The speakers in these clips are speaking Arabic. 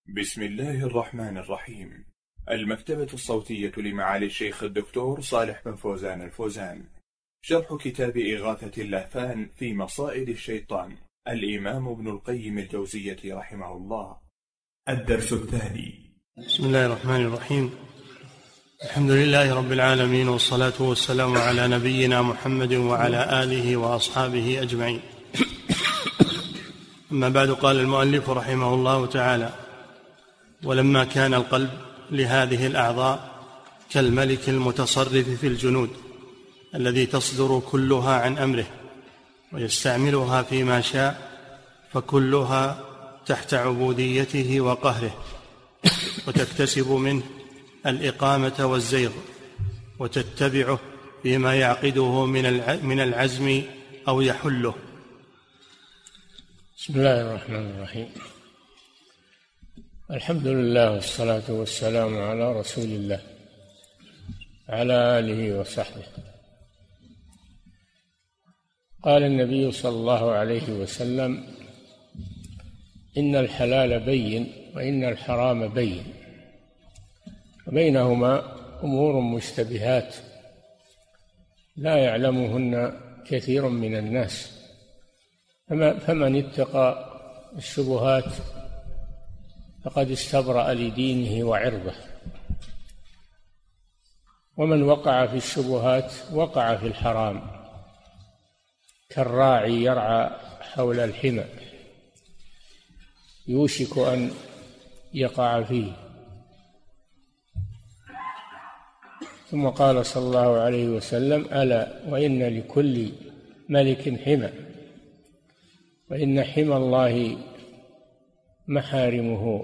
بسم الله الرحمن الرحيم. المكتبة الصوتية لمعالي الشيخ الدكتور صالح بن فوزان الفوزان. شرح كتاب إغاثة اللهفان في مصائد الشيطان، الإمام ابن القيم الجوزية رحمه الله. الدرس الثاني. بسم الله الرحمن الرحيم. الحمد لله رب العالمين، والصلاة والسلام على نبينا محمد وعلى آله وأصحابه أجمعين. أما بعد، قال المؤلف رحمه الله تعالى: ولما كان القلب لهذه الأعضاء كالملك المتصرف في الجنود الذي تصدر كلها عن أمره ويستعملها فيما شاء، فكلها تحت عبوديته وقهره، وتكتسب منه الإقامة والزيغ، وتتبعه فيما يعقده من العزم أو يحله. بسم الله الرحمن الرحيم. الحمد لله والصلاة والسلام على رسول الله على آله وصحبه. قال النبي صلى الله عليه وسلم: إن الحلال بين وإن الحرام بين، وبينهما أمور مشتبهات لا يعلمهن كثير من الناس، فمن اتقى الشبهات فقد استبرأ لدينه وعرضه، ومن وقع في الشبهات وقع في الحرام، كالراعي يرعى حول الحمى يوشك أن يقع فيه. ثم قال صلى الله عليه وسلم: ألا وإن لكل ملك حمى، وإن حمى الله محارمه.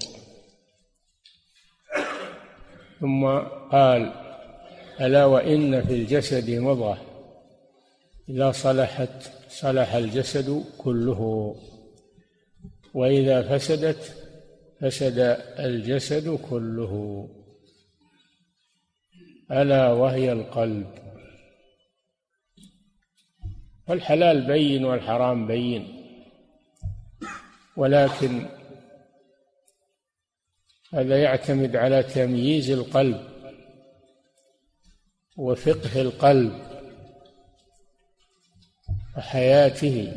ثم قال: ألا وإن في الجسد مضغة إذا صلحت صلح الجسد كله، وإذا فسدت فسد الجسد كله، ألا وهي القلب. فالحلال بين والحرام بين، ولكن هذا يعتمد على تمييز القلب وفقه القلب وحياته.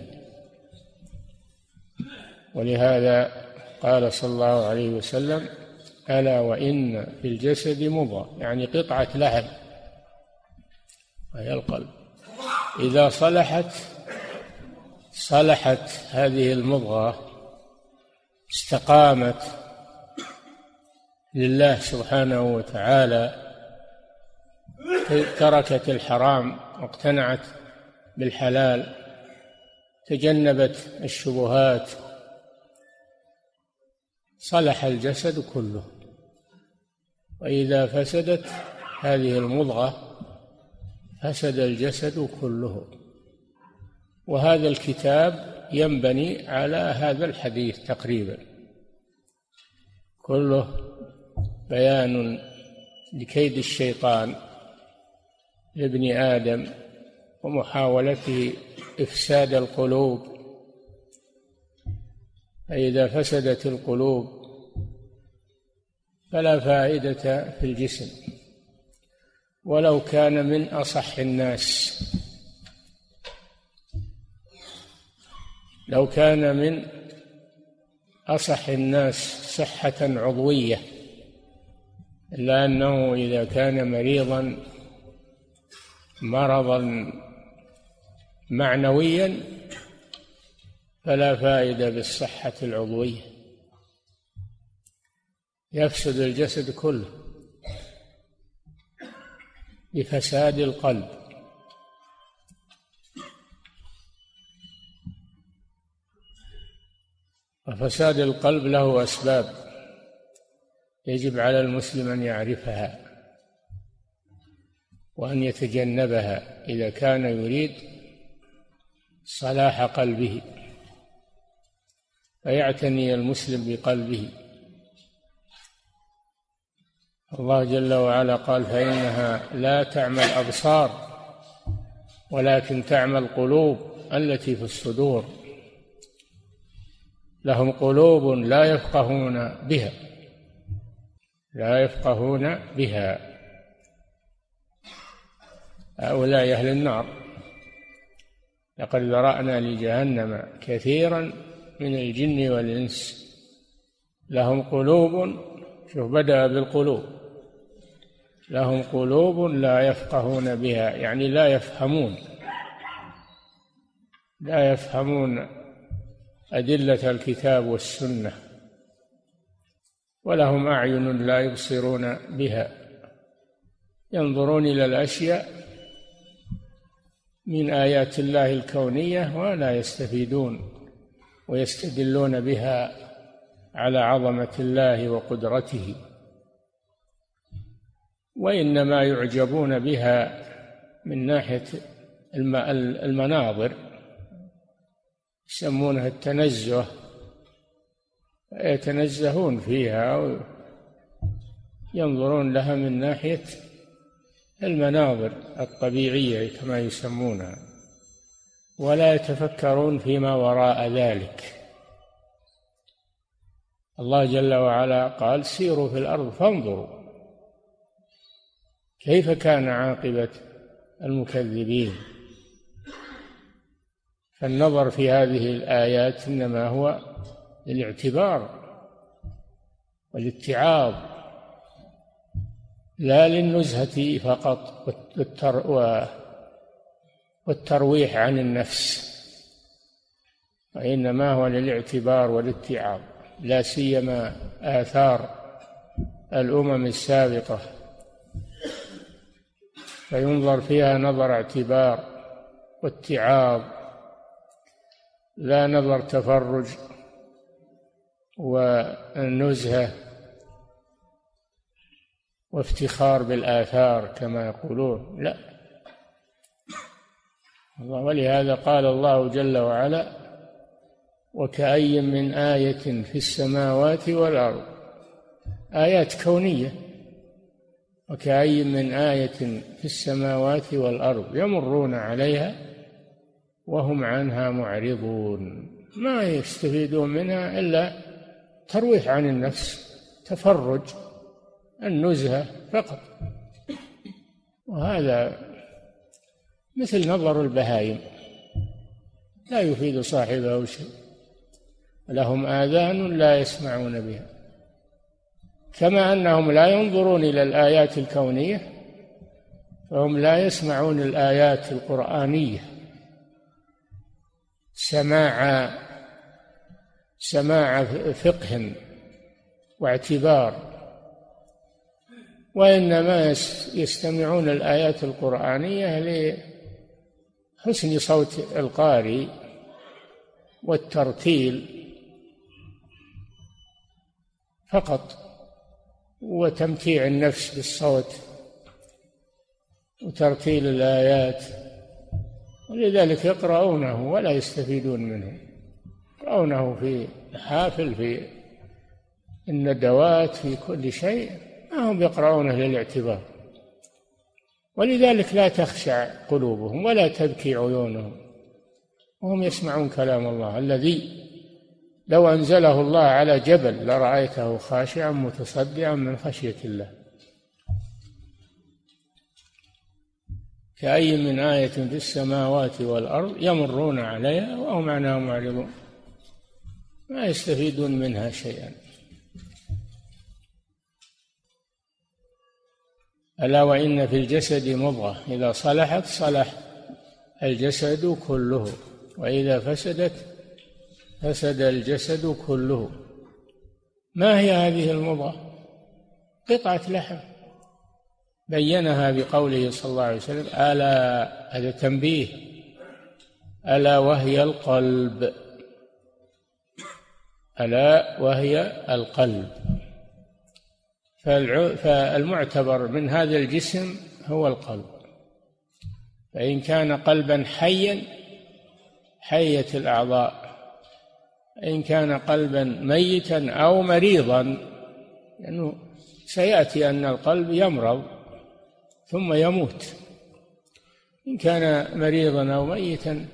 ولهذا قال صلى الله عليه وسلم: ألا وإن في الجسد مضغة، يعني قطعة لحم، وهي القلب، إذا صلحت هذه المضغة، استقامت لله سبحانه وتعالى، تركت الحرام واقتنعت بالحلال، تجنبت الشبهات، صلح الجسد كله. وإذا فسدت هذه المضغة فسد الجسد كله. وهذا الكتاب ينبني على هذا الحديث تقريبا، كله بيان لكيد الشيطان لابن آدم ومحاولته إفساد القلوب. فإذا فسدت القلوب فلا فائدة في الجسم، ولو كان من أصح الناس، لو كان من أصح الناس صحة عضوية، إلا أنه إذا كان مريضا مرضا معنويا فلا فائدة بالصحة العضوية، يفسد الجسد كله بفساد القلب. وفساد القلب له أسباب يجب على المسلم أن يعرفها وأن يتجنبها إذا كان يريد صلاح قلبه، فيعتني المسلم بقلبه. الله جل وعلا قال: فإنها لا تعمى الأبصار ولكن تعمى القلوب التي في الصدور. لهم قلوب لا يفقهون بها لا يفقهون بها. هؤلاء أهل النار. لقد ذرأنا لجهنم كثيرا من الجن والإنس لهم قلوب، شوف بدأ بالقلوب، لهم قلوب لا يفقهون بها، يعني لا يفهمون أدلة الكتاب والسنة. ولهم أعين لا يبصرون بها، ينظرون إلى الأشياء من آيات الله الكونية ولا يستفيدون ويستدلون بها على عظمة الله وقدرته، وإنما يعجبون بها من ناحية المناظر، يسمونها التنزه، يتنزهون فيها ينظرون لها من ناحية المناظر الطبيعية كما يسمونها، ولا يتفكرون فيما وراء ذلك. الله جل وعلا قال: سيروا في الأرض فانظروا كيف كان عاقبة المكذبين. فالنظر في هذه الآيات إنما هو للاعتبار والاتعاظ، لا للنزهة فقط والترويح عن النفس، وإنما هو للاعتبار والاتعاظ، لا سيما آثار الأمم السابقة، فينظر فيها نظر اعتبار واتعاظ، لا نظر تفرج والنزهة وافتخار بالآثار كما يقولون، لا. ولهذا قال الله جل وعلا: وكأي من آية في السماوات والأرض، آيات كونية، وكأي من آية في السماوات والأرض يمرون عليها وهم عنها معرضون، ما يستفيدون منها إلا ترويح عن النفس، تفرج، النزهة فقط. وهذا مثل نظر البهائم، لا يفيد صاحبه شيء. لهم آذان لا يسمعون بها، كما أنهم لا ينظرون إلى الآيات الكونية فهم لا يسمعون الآيات القرآنية سماع فقه واعتبار، وإنما يستمعون الآيات القرآنية لحسن صوت القارئ والترتيل فقط، وتمتيع النفس بالصوت وترتيل الآيات، ولذلك يقرؤونه ولا يستفيدون منه، يقرؤونه في الحافل، في الندوات، في كل شيء، ما هم يقرؤونه للاعتبار. ولذلك لا تخشع قلوبهم ولا تبكي عيونهم وهم يسمعون كلام الله الذي لو أنزله الله على جبل لرأيته خاشعا متصدعا من خشية الله. كأي من آية في السماوات والأرض يمرون عليها وهم عنها معرضون، ما يستفيدون منها شيئا. ألا وإن في الجسد مضغة إذا صلحت صلح الجسد كله وإذا فسدت فسد الجسد كله. ما هي هذه المضغة؟ قطعة لحم، بينها بقوله صلى الله عليه وسلم: ألا، هذا تنبيه، ألا وهي القلب، ألا وهي القلب. فالمعتبر من هذا الجسم هو القلب، فإن كان قلبا حيا حيت الأعضاء، إن كان قلبا ميتا أو مريضا، لأنه سيأتي أن القلب يمرض ثم يموت، إن كان مريضا أو ميتا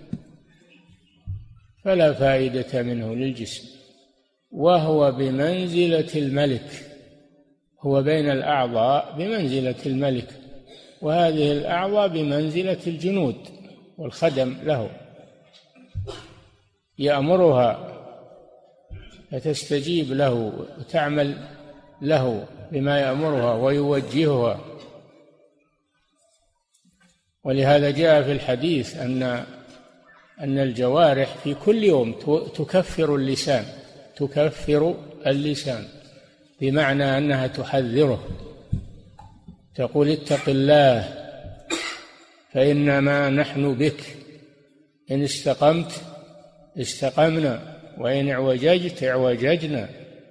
فلا فائدة منه للجسم. وهو بمنزلة الملك، هو بين الأعضاء بمنزلة الملك، وهذه الأعضاء بمنزلة الجنود والخدم له، يأمرها فتستجيب له وتعمل له بما يأمرها ويوجهها. ولهذا جاء في الحديث أن الجوارح في كل يوم تكفر اللسان بمعنى أنها تحذره، تقول اتق الله فإنما نحن بك، إن استقمت استقمنا وإن اعوججت اعوججنا.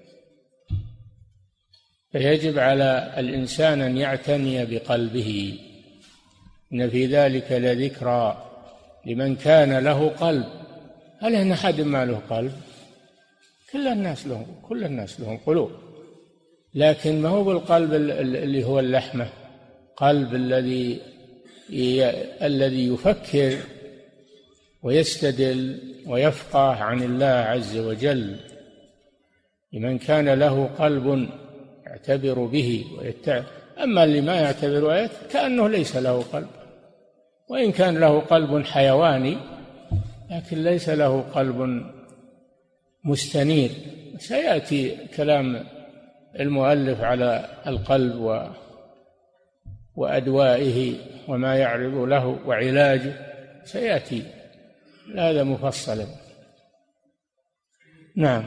فيجب على الإنسان أن يعتني بقلبه، إن في ذلك لذكرى لمن كان له قلب. هل هنا أحد ما له قلب؟ كل الناس لهم قلوب، لكن ما هو بالقلب اللي هو اللحمة، قلب الذي يفكر ويستدل ويفقه عن الله عز وجل. لمن كان له قلب يعتبر به أما اللي ما يعتبر آيات كأنه ليس له قلب، وإن كان له قلب حيواني لكن ليس له قلب مستنير. سيأتي كلام المؤلف على القلب وأدوائه وما يعرض له وعلاجه، سيأتي هذا مفصلا. نعم.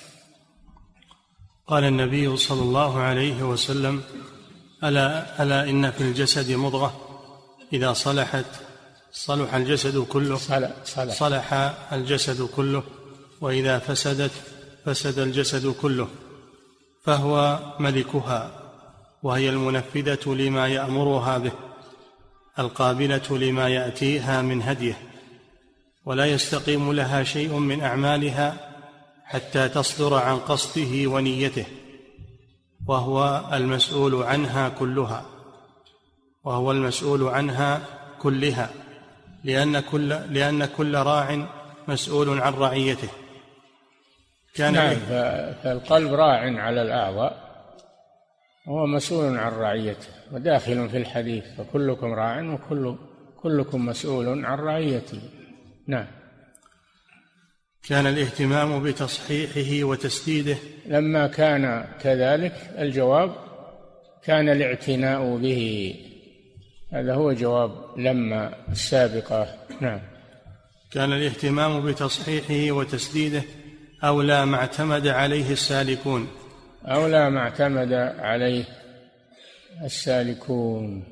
قال النبي صلى الله عليه وسلم: ألا إن في الجسد مضغة إذا صلحت صلح الجسد كله، صلح الجسد كله، وإذا فسدت فسد الجسد كله، فهو ملكها، وهي المنفذة لما يأمرها به، القابلة لما يأتيها من هديه، ولا يستقيم لها شيء من أعمالها حتى تصدر عن قصده ونيته، وهو المسؤول عنها كلها، لأن كل راع مسؤول عن رعيته. نعم، فالقلب راع على الأعضاء وهو مسؤول عن رعيته، وداخل في الحديث: فكلكم راع وكلكم مسؤول عن رعيته. نعم. كان الاهتمام بتصحيحه وتسديده. لما كان كذلك الجواب كان الاعتناء به، هذا هو جواب لما السابقة. نعم. كان الاهتمام بتصحيحه وتسديده أولى ما اعتمد عليه السالكون.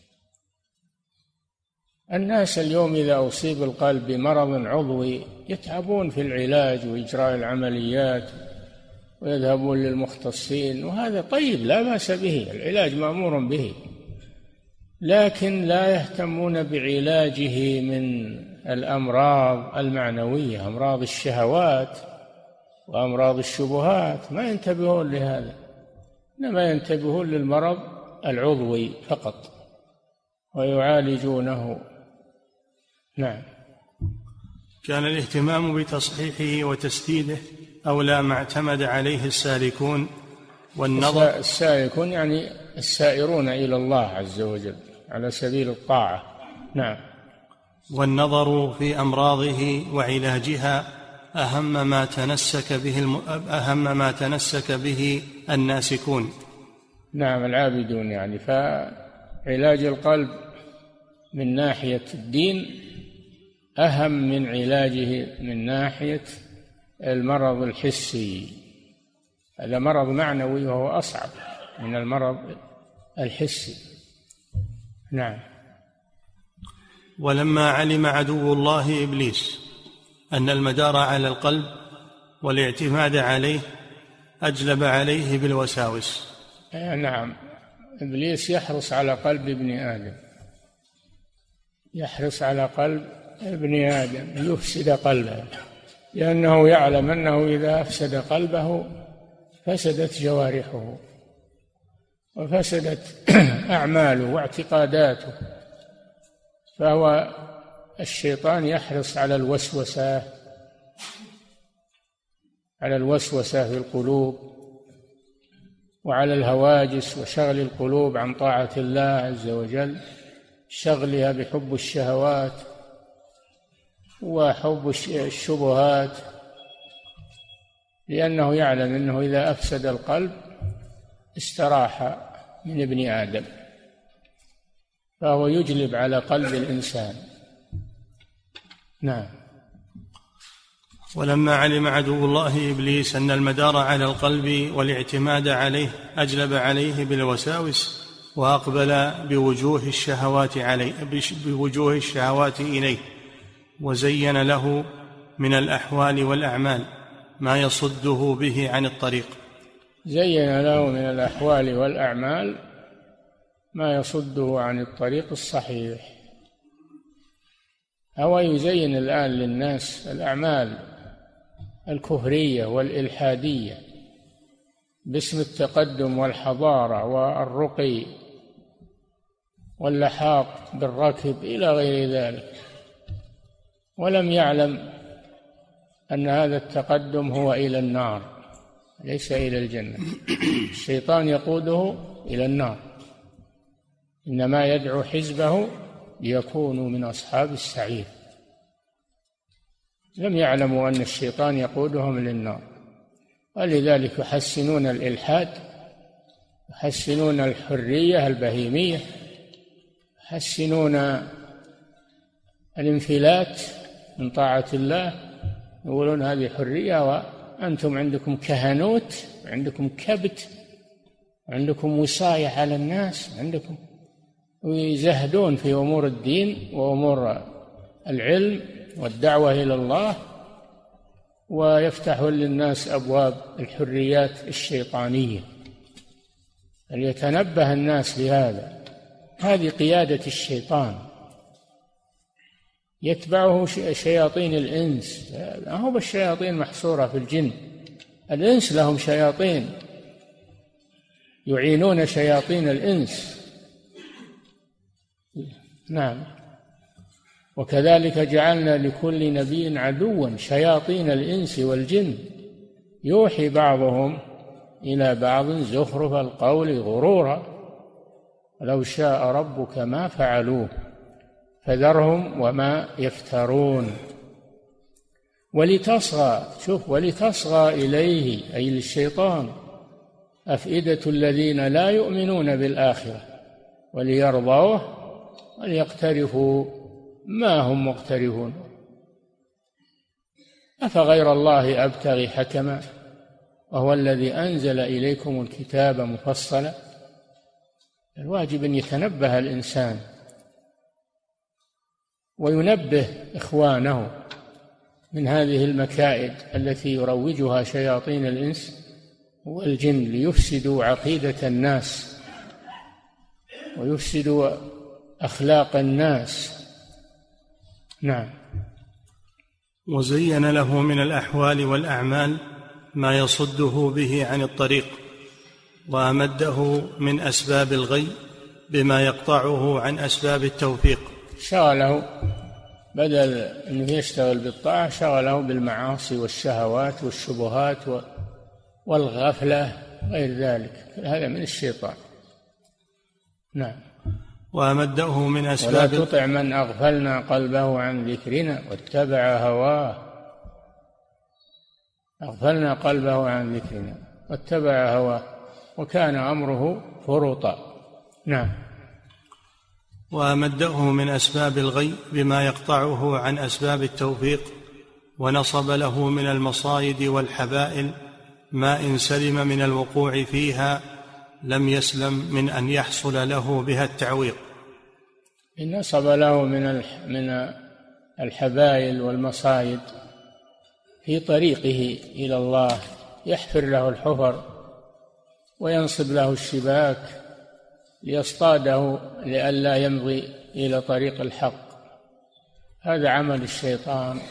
الناس اليوم إذا أصيب القلب بمرض عضوي يتعبون في العلاج وإجراء العمليات ويذهبون للمختصين، وهذا طيب لا بأس به، العلاج مأمور به، لكن لا يهتمون بعلاجه من الأمراض المعنوية، أمراض الشهوات وأمراض الشبهات، ما ينتبهون لهذا، إنما ينتبهون للمرض العضوي فقط ويعالجونه. نعم. كان الاهتمام بتصحيحه وتسديده أولى ما اعتمد عليه السالكون. والنظر السالكون يعني السائرون إلى الله عز وجل على سبيل الطاعة. نعم. والنظر في أمراضه وعلاجها أهم ما تنسك به الناسكون. نعم، العابدون يعني. فعلاج القلب من ناحية الدين أهم من علاجه من ناحية المرض الحسي، هذا مرض معنوي وهو أصعب من المرض الحسي. نعم. ولما علم عدو الله إبليس أن المدار على القلب والاعتماد عليه أجلب عليه بالوساوس. نعم، إبليس يحرص على قلب ابن آدم، يحرص على قلب ابن آدم يفسد قلبه، لأنه يعلم أنه إذا أفسد قلبه فسدت جوارحه وفسدت أعماله واعتقاداته. فهو الشيطان يحرص على الوسوسة في القلوب وعلى الهواجس وشغل القلوب عن طاعة الله عز وجل، شغلها بحب الشهوات وحب الشبهات، لأنه يعلم أنه إذا أفسد القلب استراح من ابن آدم، فهو يجلب على قلب الإنسان. نعم. ولما علم عدو الله إبليس أن المدار على القلب والاعتماد عليه أجلب عليه بالوساوس، وأقبل بوجوه الشهوات إليه، وزين له من الأحوال والأعمال ما يصده به عن الطريق. زين له من الأحوال والأعمال ما يصده عن الطريق الصحيح. هو يزين الآن للناس الأعمال الكفرية والإلحادية باسم التقدم والحضارة والرقي واللحاق بالركب إلى غير ذلك، ولم يعلم أن هذا التقدم هو إلى النار ليس إلى الجنة. الشيطان يقوده إلى النار، إنما يدعو حزبه ليكونوا من أصحاب السعير. لم يعلموا أن الشيطان يقودهم للنار، ولذلك يحسنون الإلحاد، يحسنون الحرية البهيمية، يحسنون الانفلات من طاعة الله، يقولون هذه حرية وأنتم عندكم كهنوت، عندكم كبت، عندكم وصاية على الناس، عندكم، ويزهدون في أمور الدين وأمور العلم والدعوة إلى الله، ويفتحون للناس أبواب الحريات الشيطانية. فليتنبه الناس لهذا، هذه قيادة الشيطان، يتبعه شياطين الإنس. لا هو بالشياطين محصورة في الجن، الإنس لهم شياطين يعينون شياطين الإنس. نعم. وكذلك جعلنا لكل نبي عدوا شياطين الإنس والجن يوحي بعضهم إلى بعض زخرف القول غرورا لو شاء ربك ما فعلوه فذرهم وما يفترون. ولتصغى إليه أي للشيطان أفئدة الذين لا يؤمنون بالآخرة وليرضوه وليقترفوا ما هم مقترفون. أفغير الله أبتغي حكما وهو الذي أنزل إليكم الكتاب مفصلا. الواجب أن يتنبه الإنسان وينبه إخوانه من هذه المكائد التي يروجها شياطين الإنس والجن ليفسدوا عقيدة الناس ويفسدوا أخلاق الناس. نعم. وزين له من الأحوال والأعمال ما يصده به عن الطريق، وأمده من أسباب الغي بما يقطعه عن أسباب التوفيق. شغله بدل أنه يشتغل بالطاعة شغله بالمعاصي والشهوات والشبهات والغفلة غير ذلك، هذا من الشيطان. نعم. وأمده من أسباب ولا تطع من أغفلنا قلبه عن ذكرنا واتبع هواه. أغفلنا قلبه عن ذكرنا واتبع هواه وكان أمره فرطا. نعم. وأمده من أسباب الغي بما يقطعه عن أسباب التوفيق، ونصب له من المصائد والحبائل ما إن سلم من الوقوع فيها لم يسلم من أن يحصل له بها التعويق. نصب له من الحبائل والمصائد في طريقه إلى الله، يحفر له الحفر وينصب له الشباك ليصطاده لئلا يمضي إلى طريق الحق. هذا عمل الشيطان،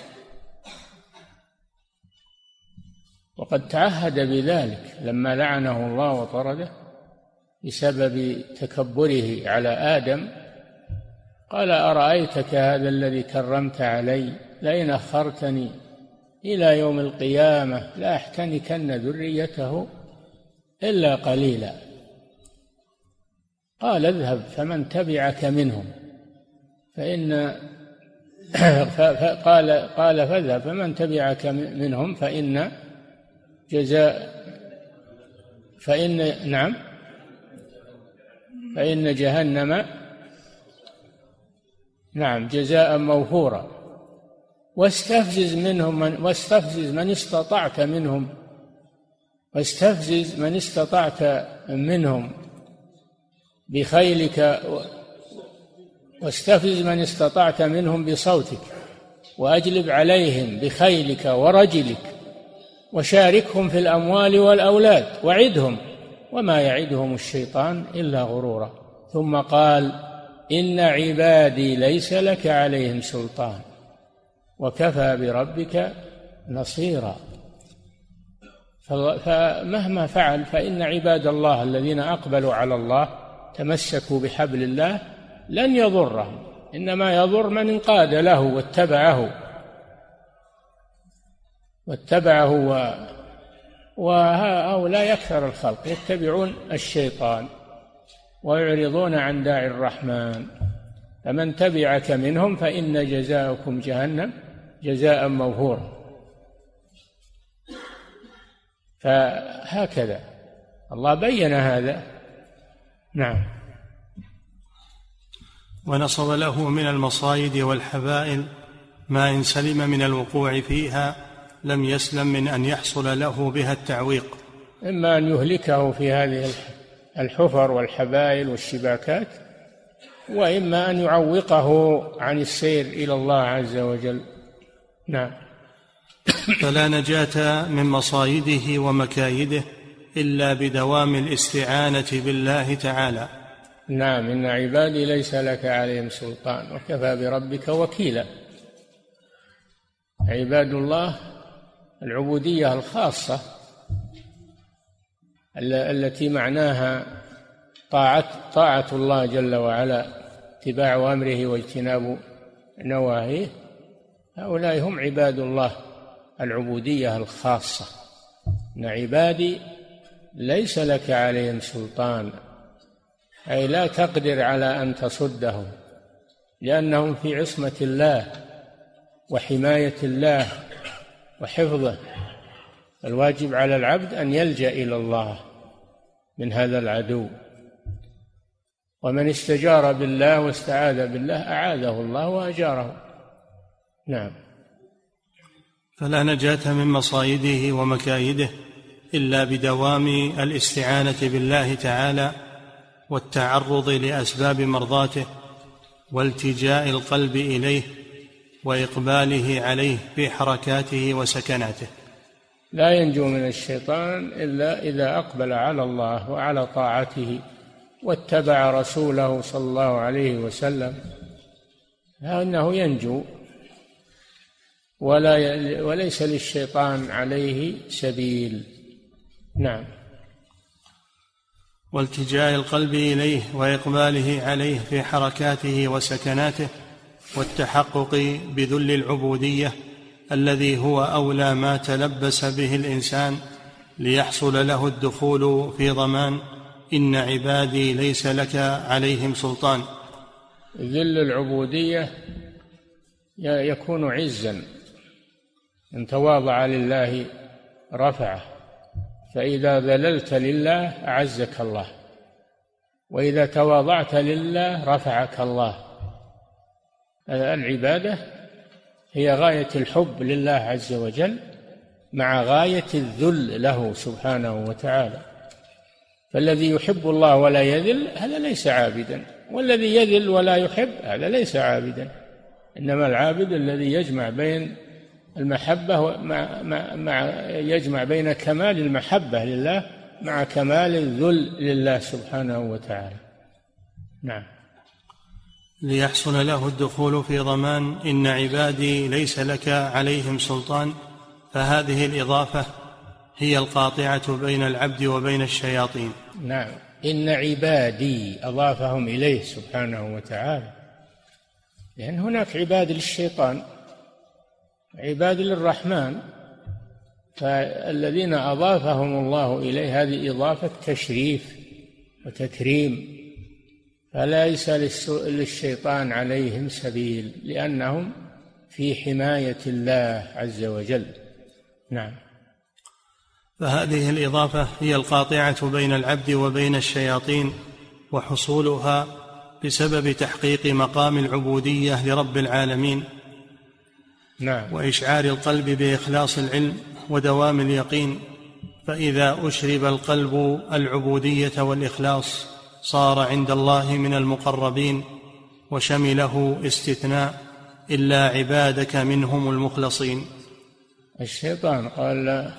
وقد تعهد بذلك لما لعنه الله وطرده بسبب تكبره على آدم. قال أرأيتك هذا الذي كرمت علي لئن أخرتني إلى يوم القيامة لأحتنكن ذريته إلا قليلا. قال اذهب فمن تبعك منهم فإن قال فاذهب فمن تبعك منهم فإن جهنم جزاء موفورا. واستفزز من استطعت منهم بخيلك، واستفزز من استطعت منهم بصوتك، وأجلب عليهم بخيلك ورجلك، وشاركهم في الأموال والأولاد، وعدهم وما يعدهم الشيطان إلا غرورا. ثم قال إن عبادي ليس لك عليهم سلطان وكفى بربك نصيرا. فمهما فعل فإن عباد الله الذين أقبلوا على الله تمسكوا بحبل الله لن يضرهم، إنما يضر من انقاد له واتبعه وهؤلاء أكثر الخلق يتبعون الشيطان ويعرضون عن داعي الرحمن. فمن تبعك منهم فإن جزاءكم جهنم جزاء موفورا. فهكذا الله بين هذا. نعم. ونصب له من المصايد والحبائل ما إن سلم من الوقوع فيها لم يسلم من أن يحصل له بها التعويق، إما أن يهلكه في هذه الحفر والحبائل والشباكات، وإما أن يعوقه عن السير إلى الله عز وجل. نعم. فلا نجاة من مصايده ومكايده إلا بدوام الاستعانة بالله تعالى. نعم. إن عبادي ليس لك عليهم سلطان وكفى بربك وكيلا. عباد الله العبودية الخاصة التي معناها طاعة الله جل وعلا، اتباع أمره واجتناب نواهيه، هؤلاء هم عباد الله العبودية الخاصة. إن عبادي ليس لك عليهم سلطان، أي لا تقدر على أن تصدهم، لأنهم في عصمة الله وحماية الله وحفظه. الواجب على العبد أن يلجأ إلى الله من هذا العدو، ومن استجار بالله واستعاذ بالله أعاذه الله وأجاره. نعم. فلا نجاة من مصايده ومكايده إلا بدوام الاستعانة بالله تعالى والتعرض لأسباب مرضاته والتجاء القلب إليه وإقباله عليه في حركاته وسكناته. لا ينجو من الشيطان إلا إذا أقبل على الله وعلى طاعته واتبع رسوله صلى الله عليه وسلم، فإنه ينجو وليس للشيطان عليه سبيل. نعم. والتجاء القلب إليه وإقباله عليه في حركاته وسكناته والتحقق بذل العبودية الذي هو أولى ما تلبس به الإنسان ليحصل له الدخول في ضمان إن عبادي ليس لك عليهم سلطان. ذل العبودية يكون عزا، إن تواضع لله رفعه، فإذا ذللت لله أعزك الله، وإذا تواضعت لله رفعك الله. العبادة هي غاية الحب لله عز وجل مع غاية الذل له سبحانه وتعالى. فالذي يحب الله ولا يذل هذا ليس عابدا، والذي يذل ولا يحب هذا ليس عابدا. إنما العابد الذي يجمع بين المحبة يجمع بين كمال المحبة لله مع كمال الذل لله سبحانه وتعالى. نعم. ليحصل له الدخول في ضمان إن عبادي ليس لك عليهم سلطان، فهذه الإضافة هي القاطعة بين العبد وبين الشياطين. نعم. إن عبادي أضافهم إليه سبحانه وتعالى، لأن هناك عباد للشيطان عباد للرحمن. فالذين أضافهم الله إليه هذه إضافة تشريف وتكريم، فليس للشيطان عليهم سبيل لأنهم في حماية الله عز وجل. نعم. فهذه الإضافة هي القاطعة بين العبد وبين الشياطين، وحصولها بسبب تحقيق مقام العبودية لرب العالمين. نعم. وإشعار القلب بإخلاص العلم ودوام اليقين، فإذا أشرب القلب العبودية والإخلاص صار عند الله من المقربين، وشمله استثناء إلا عبادك منهم المخلصين. الشيطان قال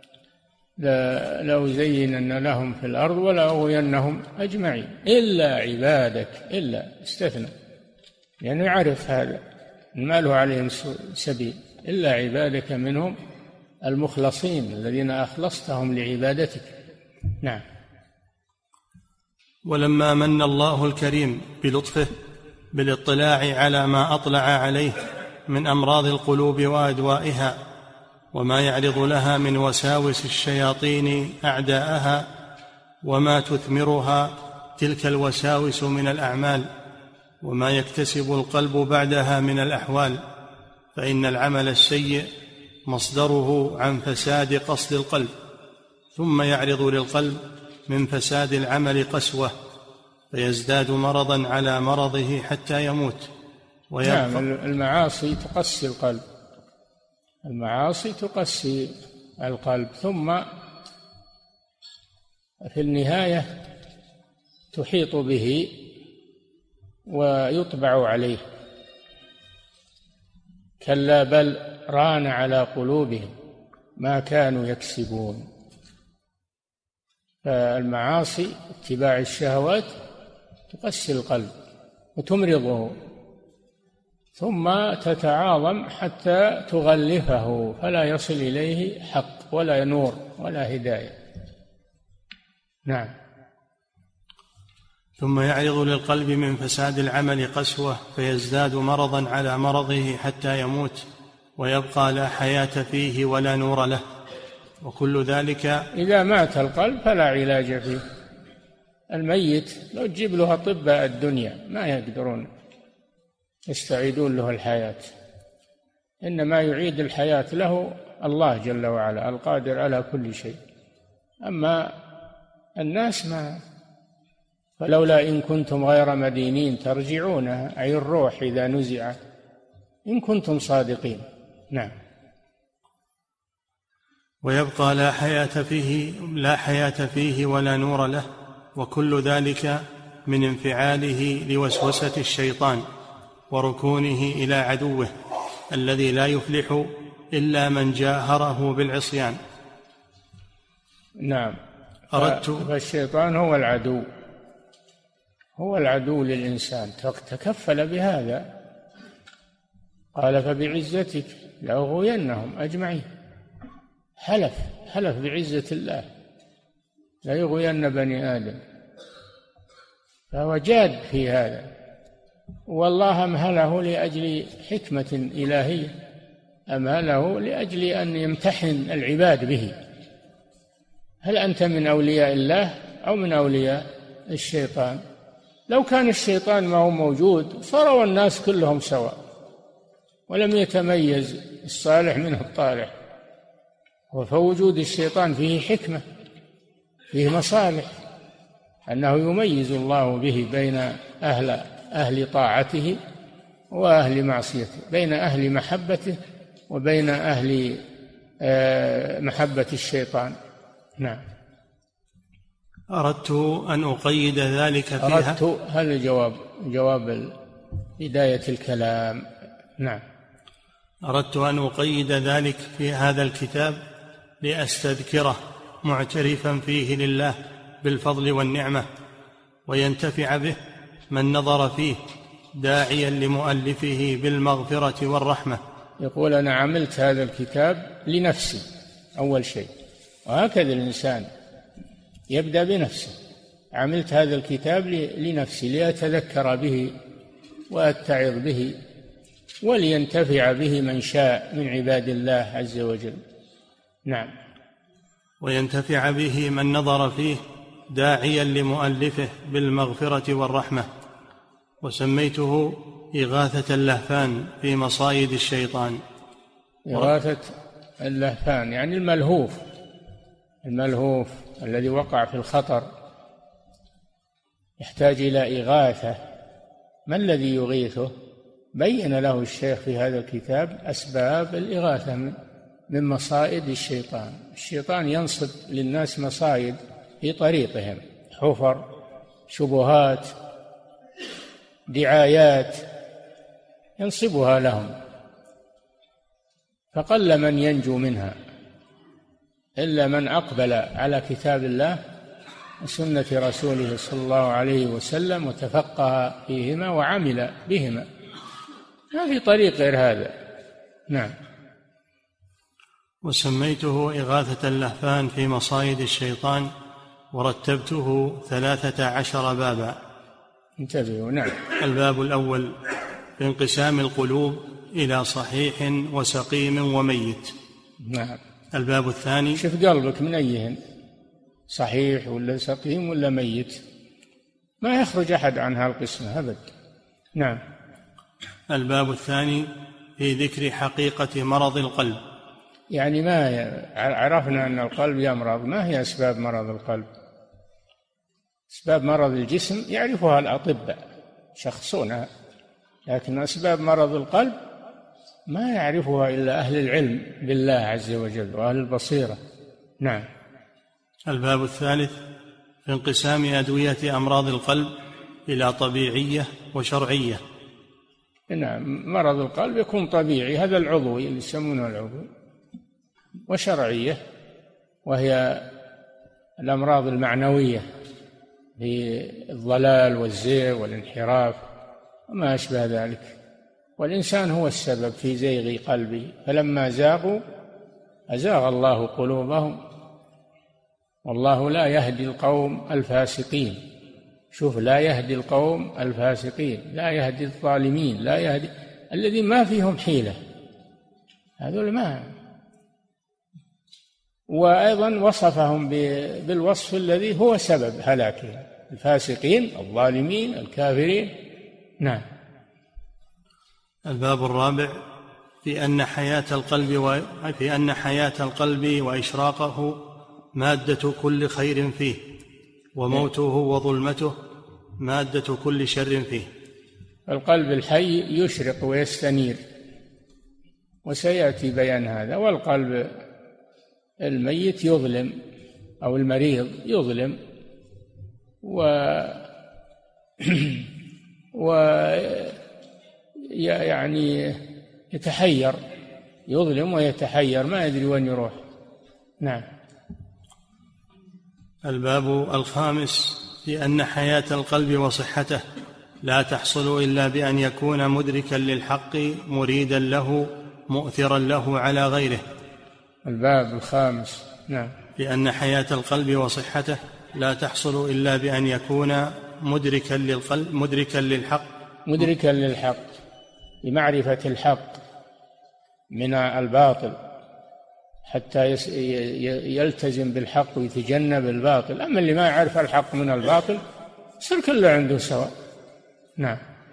لأزينن لهم في الأرض ولأغوينهم أجمعين إلا عبادك، إلا استثنى لأنه يعرف هذا ما له عليهم سبيل، إلا عبادك منهم المخلصين الذين أخلصتهم لعبادتك. نعم. ولما من الله الكريم بلطفه بالاطلاع على ما أطلع عليه من أمراض القلوب وأدوائها وما يعرض لها من وساوس الشياطين أعداءها وما تثمرها تلك الوساوس من الأعمال وما يكتسب القلب بعدها من الأحوال، فإن العمل السيء مصدره عن فساد قصد القلب، ثم يعرض للقلب من فساد العمل قسوة فيزداد مرضا على مرضه حتى يموت. نعم. المعاصي تقسي القلب، المعاصي تقسي القلب، ثم في النهاية تحيط به ويطبع عليه. كلا بل ران على قلوبهم ما كانوا يكسبون. فالمعاصي اتباع الشهوات تقسي القلب وتمرضه، ثم تتعاظم حتى تغلفه فلا يصل إليه حق ولا نور ولا هداية. نعم. ثم يعرض للقلب من فساد العمل قسوة فيزداد مرضا على مرضه حتى يموت ويبقى لا حياة فيه ولا نور له، وكل ذلك إذا مات القلب فلا علاج فيه. الميت لو تجيب له أطباء الدنيا ما يقدرون يستعيدون له الحياة، إنما يعيد الحياة له الله جل وعلا القادر على كل شيء. أما الناس ما. فلولا إن كنتم غير مدينين ترجعونها، أي الروح إذا نزعت، إن كنتم صادقين. نعم. ويبقى لا حياة فيه ولا نور له، وكل ذلك من انفعاله لوسوسة الشيطان وركونه إلى عدوه الذي لا يفلح إلا من جاهره بالعصيان. نعم. فالشيطان هو العدو، هو العدو للإنسان، تكفل بهذا. قال فبعزتك لأغوينهم أجمعين، حلف بعزة الله لا يغوين بني آدم، فهو جاد في هذا، والله أمهله لأجل حكمة إلهية، أمهله لأجل أن يمتحن العباد به. هل أنت من أولياء الله أو من أولياء الشيطان؟ لو كان الشيطان ما هو موجود صاروا الناس كلهم سواء ولم يتميز الصالح من الطالح. وفوجود الشيطان فيه حكمة، فيه مصالح، أنه يميز الله به بين أهل طاعته وأهل معصيته، بين أهل محبته وبين أهل محبة الشيطان. نعم. أردت أن أقيد ذلك فيها. هذا جواب بداية الكلام. نعم. أردت أن أقيد ذلك في هذا الكتاب لأستذكره معترفا فيه لله بالفضل والنعمة، وينتفع به من نظر فيه داعيا لمؤلفه بالمغفرة والرحمة. يقول أنا عملت هذا الكتاب لنفسي أول شيء، وهكذا الإنسان يبدأ بنفسه. عملت هذا الكتاب لنفسي لأتذكر به وأتعظ به ولينتفع به من شاء من عباد الله عز وجل. نعم. وينتفع به من نظر فيه داعيا لمؤلفه بالمغفرة والرحمة. وسميته إغاثة اللهفان في مصايد الشيطان. إغاثة اللهفان يعني الملهوف الذي وقع في الخطر يحتاج إلى إغاثة. ما الذي يغيثه؟ بين له الشيخ في هذا الكتاب أسباب الإغاثة من مصائد الشيطان. الشيطان ينصب للناس مصائد في طريقهم، حفر، شبهات، دعايات ينصبها لهم، فقل من ينجو منها إلا من أقبل على كتاب الله وسنة رسوله صلى الله عليه وسلم وتفقه فيهما وعمل بهما. ما في طريق غير هذا. نعم. وسميته إغاثة اللهفان في مصايد الشيطان، ورتبته 13 بابا. انتبهوا. نعم. الباب الأول في انقسام القلوب إلى صحيح وسقيم وميت. نعم. الباب الثاني شوف قلبك من أيهن، صحيح ولا سقيم ولا ميت، ما يخرج أحد عن هالقسمة أبد. نعم. الباب الثاني في ذكر حقيقة مرض القلب. يعني ما عرفنا أن القلب يمرض، ما هي أسباب مرض القلب؟ أسباب مرض الجسم يعرفها الأطباء شخصونها، لكن أسباب مرض القلب ما يعرفها إلا أهل العلم بالله عز وجل وأهل البصيرة. نعم. الباب الثالث في انقسام أدوية أمراض القلب إلى طبيعية وشرعية. نعم. مرض القلب يكون طبيعي، هذا العضوي اللي يسمونه العضوي، وشرعية وهي الأمراض المعنوية في الضلال والزيغ والانحراف وما أشبه ذلك. والإنسان هو السبب في زيغ قلبه، فلما زاغوا أزاغ الله قلوبهم والله لا يهدي القوم الفاسقين. شوف، لا يهدي القوم الفاسقين، لا يهدي الظالمين، لا يهدي الذين ما فيهم حيلة، هذول ما. وأيضا وصفهم بالوصف الذي هو سبب هلاكهم، الفاسقين، الظالمين، الكافرين. نعم. الباب الرابع في أن حياة القلب وإشراقه مادة كل خير فيه، وموته وظلمته مادة كل شر فيه. القلب الحي يشرق ويستنير، وسيأتي بيان هذا. والقلب الميت يظلم، أو المريض يظلم يعني يتحير، يظلم ويتحير، ما يدري وين يروح. نعم. الباب الخامس في أن حياة القلب وصحته لا تحصل إلا بأن يكون مدركا للحق مريدا له مؤثرا له على غيره. الباب الخامس. نعم. في أن حياة القلب وصحته لا تحصل إلا بأن يكون مدركا للحق بمعرفة الحق من الباطل، حتى يلتزم بالحق ويتجنب الباطل. أما اللي ما يعرف الحق من الباطل يصير كله عنده سواء. نعم.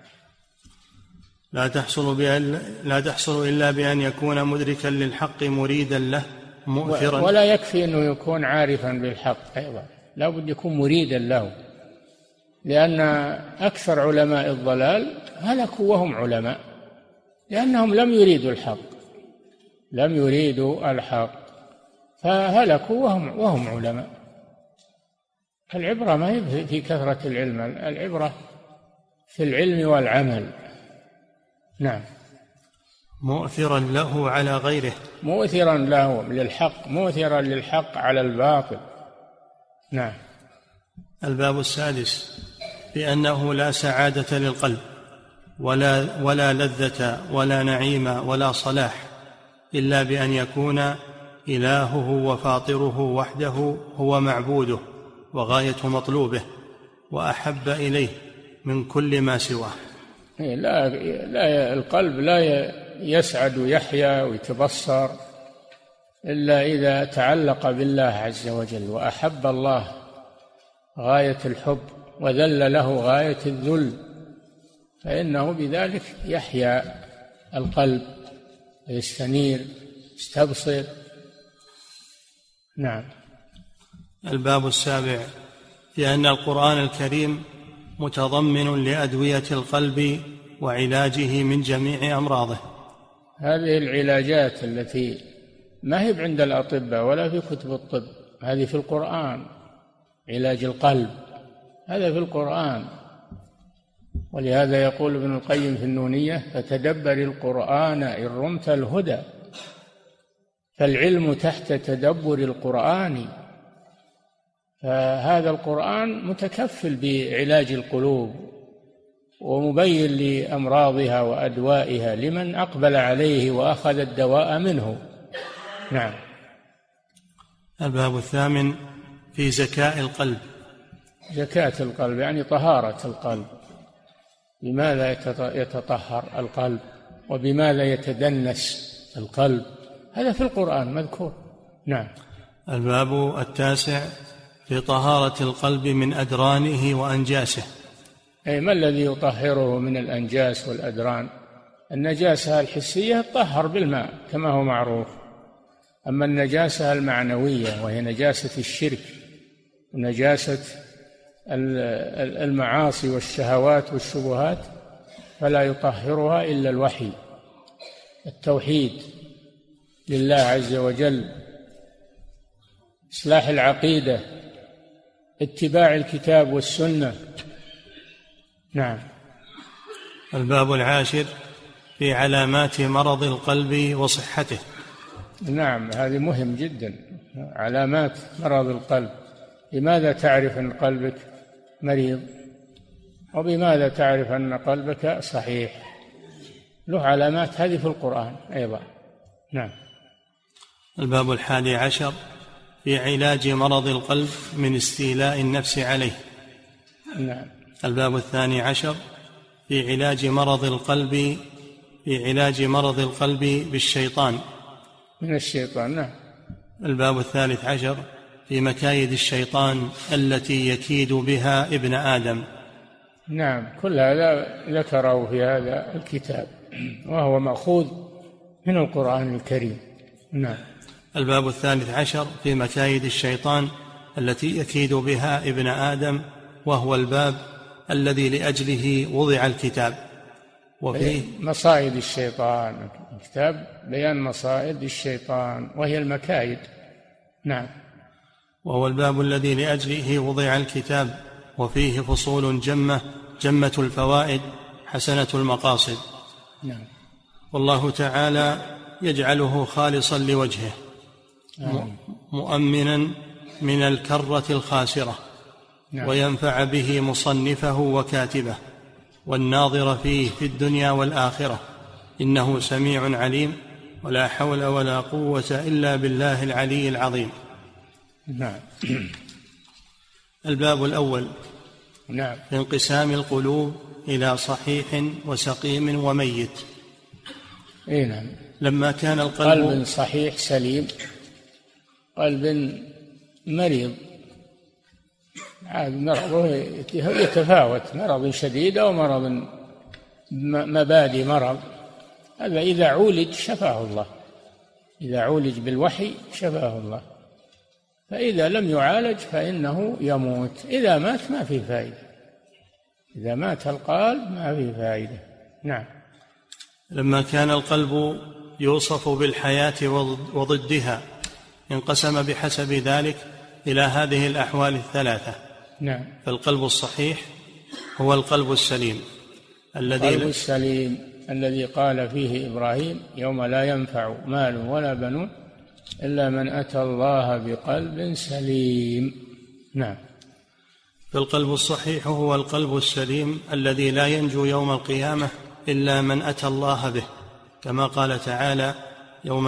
لا تحصل إلا بأن يكون مدركا للحق مريدا له مؤثرا. ولا يكفي أنه يكون عارفا بالحق، أيضا لا بد يكون مريدا له، لأن أكثر علماء الضلال هلكوا وهم علماء، لأنهم لم يريدوا الحق فهلكوا وهم علماء. العبرة ما هي في كثرة العلم، العبرة في العلم والعمل. نعم. مؤثرا له على غيره، مؤثرا له للحق، مؤثرا للحق على الباطل. نعم. الباب السادس بأنه لا سعادة للقلب ولا لذة ولا نعيم ولا صلاح إلا بأن يكون إلهه وفاطره وحده هو معبوده وغاية مطلوبه وأحب إليه من كل ما سواه. لا القلب لا يسعد ويحيا ويتبصر إلا إذا تعلق بالله عز وجل وأحب الله غاية الحب وذل له غاية الذل، فإنه بذلك يحيا القلب ويستنير يستبصر. نعم. الباب السابع في أن القرآن الكريم متضمن لأدوية القلب وعلاجه من جميع أمراضه. هذه العلاجات التي ما هي عند الأطباء ولا في كتب الطب، هذه في القرآن. علاج القلب هذا في القرآن، ولهذا يقول ابن القيم في النونية: فتدبر القرآن إن رمت الهدى، فالعلم تحت تدبر القرآن. فهذا القرآن متكفل بعلاج القلوب ومبين لأمراضها وأدوائها لمن أقبل عليه وأخذ الدواء منه. نعم. الباب الثامن في زكاء القلب. زكاة القلب يعني طهارة القلب، بماذا يتطهر القلب وبماذا يتدنس القلب، هذا في القرآن مذكور. نعم. الباب التاسع في طهارة القلب من أدرانه وأنجاسه. أي ما الذي يطهره من الأنجاس والأدران؟ النجاسة الحسية تطهر بالماء كما هو معروف، أما النجاسة المعنوية وهي نجاسة الشرك ونجاسة المعاصي والشهوات والشبهات فلا يطهرها إلا الوحي، التوحيد لله عز وجل، إصلاح العقيدة، اتباع الكتاب والسنة. نعم. الباب العاشر في علامات مرض القلب وصحته. نعم، هذه مهم جدا، علامات مرض القلب. بماذا تعرف أن قلبك مريض؟ وبماذا تعرف أن قلبك صحيح؟ له علامات، هذه في القرآن أيضا. نعم. الباب الحادي عشر في علاج مرض القلب من استيلاء النفس عليه. نعم. الباب الثاني عشر في علاج مرض القلب بالشيطان، من الشيطان. نعم. الباب الثالث عشر في مكايد الشيطان التي يكيد بها ابن آدم. نعم، كل هذا ذكره في هذا الكتاب وهو مأخوذ من القرآن الكريم. نعم. الباب الثالث عشر في مكايد الشيطان التي يكيد بها ابن آدم، وهو الباب الذي لأجله وضع الكتاب، وفيه مصائد الشيطان، كتاب بيان مصائد الشيطان وهي المكايد. نعم. وهو الباب الذي لأجله وضع الكتاب، وفيه فصول جمة الفوائد حسنة المقاصد. نعم. والله تعالى يجعله خالصا لوجهه، مؤمنا من الكرة الخاسرة. نعم. وينفع به مصنفه وكاتبه والناظر فيه في الدنيا والآخرة، إنه سميع عليم، ولا حول ولا قوة إلا بالله العلي العظيم. نعم. الباب الأول. نعم. في انقسام القلوب إلى صحيح وسقيم وميت. نعم. لما كان القلب قلب صحيح سليم، قلب مريض، مرضه يتفاوت، مرض شديد أو مرض مبادئ مرض. هذا إذا عولج شفاه الله، إذا عولج بالوحي شفاه الله، فإذا لم يعالج فإنه يموت. إذا مات ما في فائدة، إذا مات القلب ما في فائدة. نعم. لما كان القلب يوصف بالحياة وضدها انقسم بحسب ذلك إلى هذه الأحوال الثلاثة. نعم. فالقلب الصحيح هو القلب السليم الذي قال فيه إبراهيم: يوم لا ينفع مال ولا بنون إلا من أتى الله بقلب سليم. نعم. فالقلب الصحيح هو القلب السليم الذي لا ينجو يوم القيامة إلا من أتى الله به، كما قال تعالى: يوم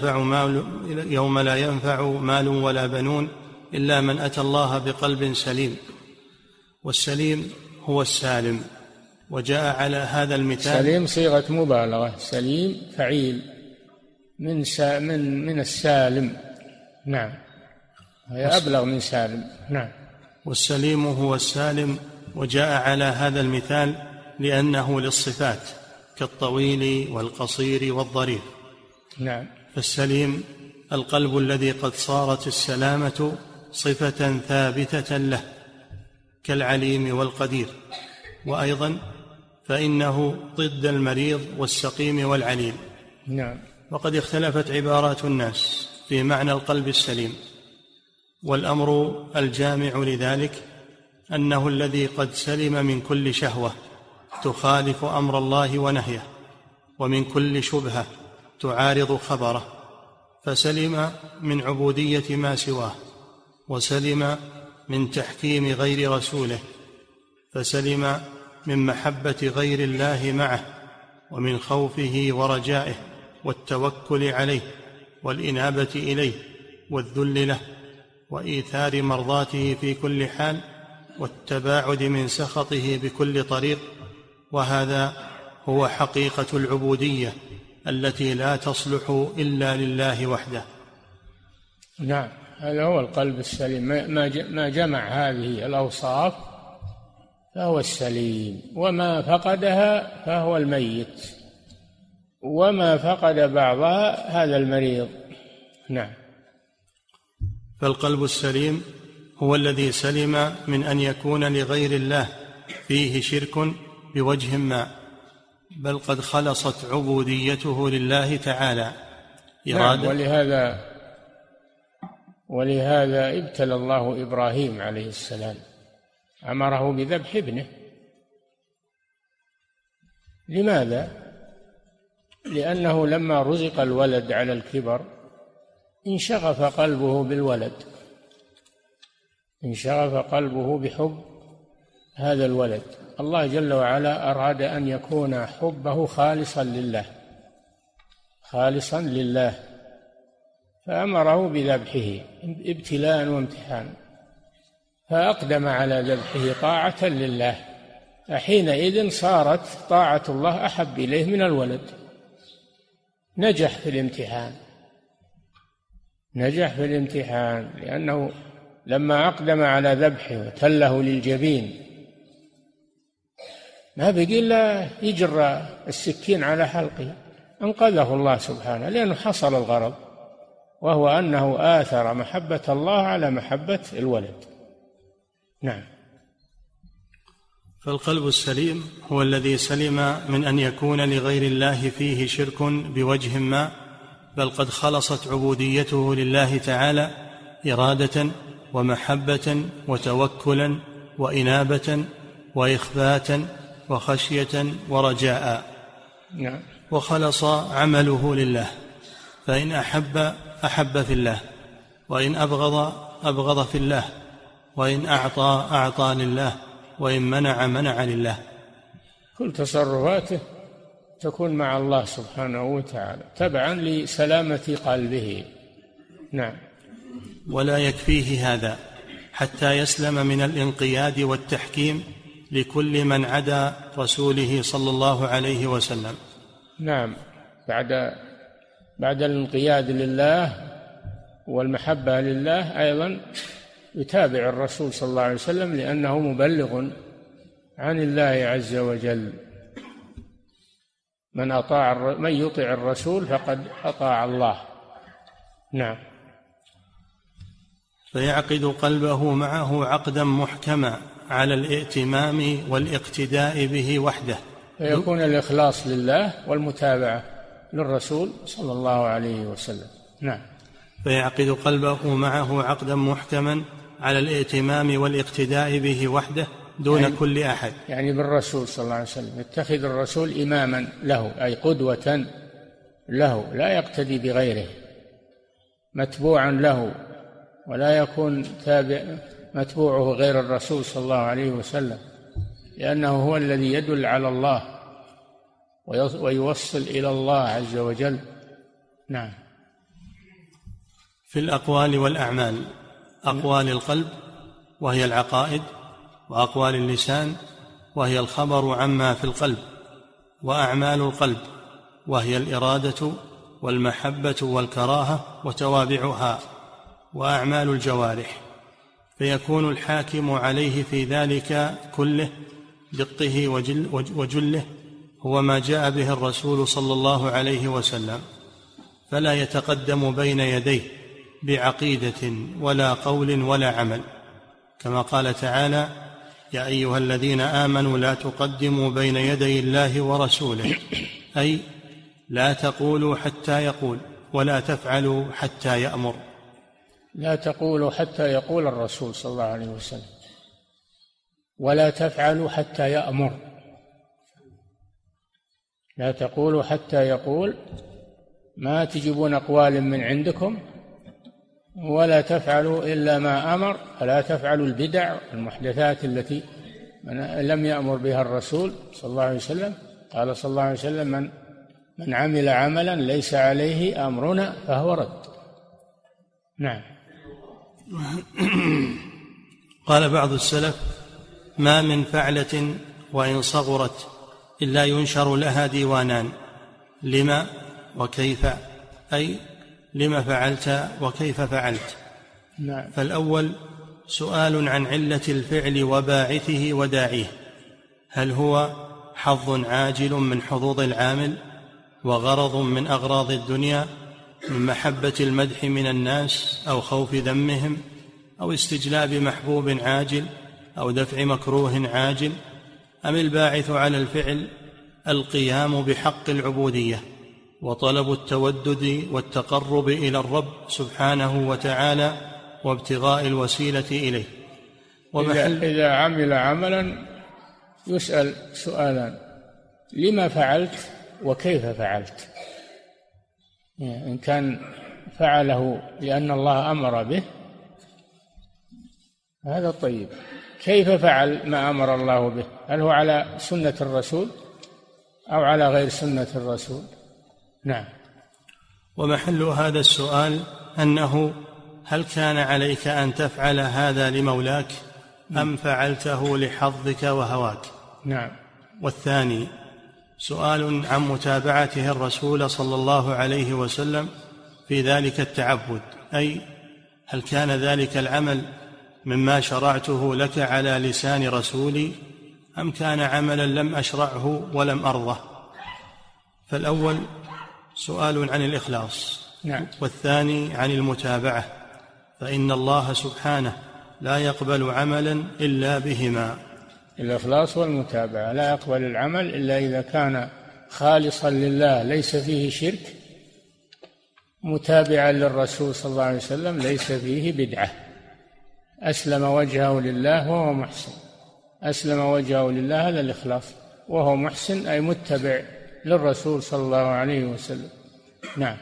لا ينفع مال ولا بنون إلا من أتى الله بقلب سليم. والسليم هو السالم، وجاء على هذا المثال. سليم صيغة مبالغة، سليم فعيل، من السالم. نعم، هي أبلغ من سالم. نعم. والسليم هو السالم، وجاء على هذا المثال لأنه للصفات كالطويل والقصير والظريف. نعم. فالسليم القلب الذي قد صارت السلامة صفة ثابتة له كالعليم والقدير. وأيضا فإنه ضد المريض والسقيم والعليل. نعم. وقد اختلفت عبارات الناس في معنى القلب السليم، والأمر الجامع لذلك أنه الذي قد سلم من كل شهوة تخالف أمر الله ونهيه، ومن كل شبهة تعارض خبره، فسلم من عبودية ما سواه، وسلم من تحكيم غير رسوله، فسلم من محبة غير الله معه، ومن خوفه ورجائه والتوكل عليه والإنابة إليه والذل له وإيثار مرضاته في كل حال والتباعد من سخطه بكل طريق. وهذا هو حقيقة العبودية التي لا تصلح إلا لله وحده. نعم، هذا هو القلب السليم، ما جمع هذه الأوصاف فهو السليم، وما فقدها فهو الميت، وما فقد بعضها هذا المريض. نعم. فالقلب السليم هو الذي سلم من أن يكون لغير الله فيه شرك بوجه ما، بل قد خلصت عبوديته لله تعالى إرادة. ولهذا ابتلى الله إبراهيم عليه السلام، أمره بذبح ابنه. لماذا؟ لأنه لما رزق الولد على الكبر انشغف قلبه بالولد، انشغف قلبه بحب هذا الولد. الله جل وعلا أراد أن يكون حبه خالصا لله، خالصا لله، فأمره بذبحه ابتلاء وامتحان، فأقدم على ذبحه طاعة لله، حينئذ صارت طاعة الله أحب إليه من الولد. نجح في الامتحان، نجح في الامتحان، لأنه لما أقدم على ذبحه وتله للجبين ما بقي إلا يجر السكين على حلقه، أنقذه الله سبحانه، لأنه حصل الغرض، وهو أنه آثر محبة الله على محبة الولد. نعم. فالقلب السليم هو الذي سلم من أن يكون لغير الله فيه شرك بوجه ما، بل قد خلصت عبوديته لله تعالى إرادة ومحبة وتوكلا وإنابة وإخباتا وخشية ورجاء. نعم. وخلص عمله لله، فإن أحب في الله، وإن أبغض في الله، وإن أعطى لله، وإن منع لله. كل تصرفاته تكون مع الله سبحانه وتعالى تبعا لسلامة قلبه. نعم. ولا يكفيه هذا حتى يسلم من الانقياد والتحكيم لكل من عدا رسوله صلى الله عليه وسلم. نعم. بعد الانقياد لله والمحبة لله أيضا يتابع الرسول صلى الله عليه وسلم، لأنه مبلغ عن الله عز وجل. من يطع الرسول فقد أطاع الله. نعم. فيعقد قلبه معه عقدا محكما على الائتمام والاقتداء به وحده، فيكون الإخلاص لله والمتابعة للرسول صلى الله عليه وسلم. نعم. فيعقد قلبه معه عقدا محكما على الائتمام والاقتداء به وحده دون كل أحد، يعني بالرسول صلى الله عليه وسلم، يتخذ الرسول إماما له، أي قدوة له، لا يقتدي بغيره، متبوعا له، ولا يكون متبوعه غير الرسول صلى الله عليه وسلم، لأنه هو الذي يدل على الله ويوصل إلى الله عز وجل. نعم. في الأقوال والأعمال، أقوال القلب وهي العقائد، وأقوال اللسان وهي الخبر عما في القلب، وأعمال القلب وهي الإرادة والمحبة والكراهة وتوابعها وأعمال الجوارح، فيكون الحاكم عليه في ذلك كله دقه وجله هو ما جاء به الرسول صلى الله عليه وسلم، فلا يتقدم بين يديه بعقيدة ولا قول ولا عمل، كما قال تعالى: يا أيها الذين آمنوا لا تقدموا بين يدي الله ورسوله، أي لا تقولوا حتى يقول، ولا تفعلوا حتى يأمر. لا تقولوا حتى يقول الرسول صلى الله عليه وسلم، ولا تفعلوا حتى يأمر. لا تقولوا حتى يقول، ما تجيبون أقوال من عندكم، ولا تفعلوا إلا ما أمر، فلا تفعلوا البدع والمحدثات التي لم يأمر بها الرسول صلى الله عليه وسلم. قال صلى الله عليه وسلم: من عمل عملا ليس عليه أمرنا فهو رد. نعم. قال بعض السلف: ما من فعلة وإن صغرت إلا ينشر لها ديوانان، لما وكيف، أي لما فعلت وكيف فعلت. نعم. فالأول سؤال عن علة الفعل وباعثه وداعيه، هل هو حظ عاجل من حظوظ العامل وغرض من أغراض الدنيا، من محبة المدح من الناس أو خوف ذمهم أو استجلاب محبوب عاجل أو دفع مكروه عاجل، أم الباعث على الفعل القيام بحق العبودية وطلب التودد والتقرب إلى الرب سبحانه وتعالى وابتغاء الوسيلة إليه. إذا عمل عملا يسأل سؤالان: لما فعلت وكيف فعلت؟ إن كان فعله لأن الله أمر به هذا طيب، كيف فعل ما أمر الله به؟ هل هو على سنة الرسول أو على غير سنة الرسول؟ نعم. ومحل هذا السؤال أنه هل كان عليك أن تفعل هذا لمولاك أم فعلته لحظك وهواك؟ نعم. والثاني سؤال عن متابعته الرسول صلى الله عليه وسلم في ذلك التعبد، أي هل كان ذلك العمل مما شرعته لك على لسان رسولي أم كان عملا لم أشرعه ولم أرضه؟ فالأول سؤال عن الإخلاص. نعم. والثاني عن المتابعة، فإن الله سبحانه لا يقبل عملا إلا بهما، الإخلاص والمتابعة. لا يقبل العمل إلا إذا كان خالصا لله ليس فيه شرك، متابعا للرسول صلى الله عليه وسلم ليس فيه بدعة، أسلم وجهه لله وهو محسن. أسلم وجهه لله هذا الإخلاص، وهو محسن أي متبع للرسول صلى الله عليه وسلم. نعم.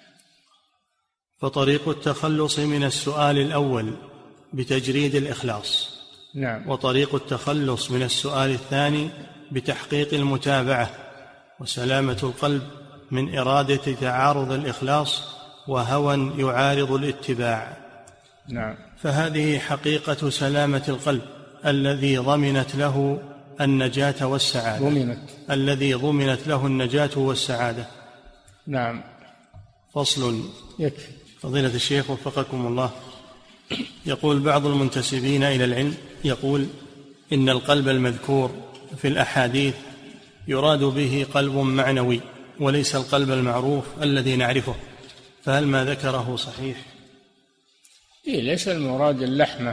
فطريق التخلص من السؤال الأول بتجريد الإخلاص، نعم. وطريق التخلص من السؤال الثاني بتحقيق المتابعة وسلامة القلب من إرادة تعارض الإخلاص وهوى يعارض الاتباع. نعم. فهذه حقيقة سلامة القلب الذي ضمنت له النجاة والسعادة، الذي ضمنت له النجاة والسعادة. نعم. فصل. يكفي. فضيلة الشيخ وفقكم الله، يقول بعض المنتسبين إلى العلم يقول إن القلب المذكور في الأحاديث يراد به قلب معنوي وليس القلب المعروف الذي نعرفه، فهل ما ذكره صحيح؟ ليس المراد اللحمة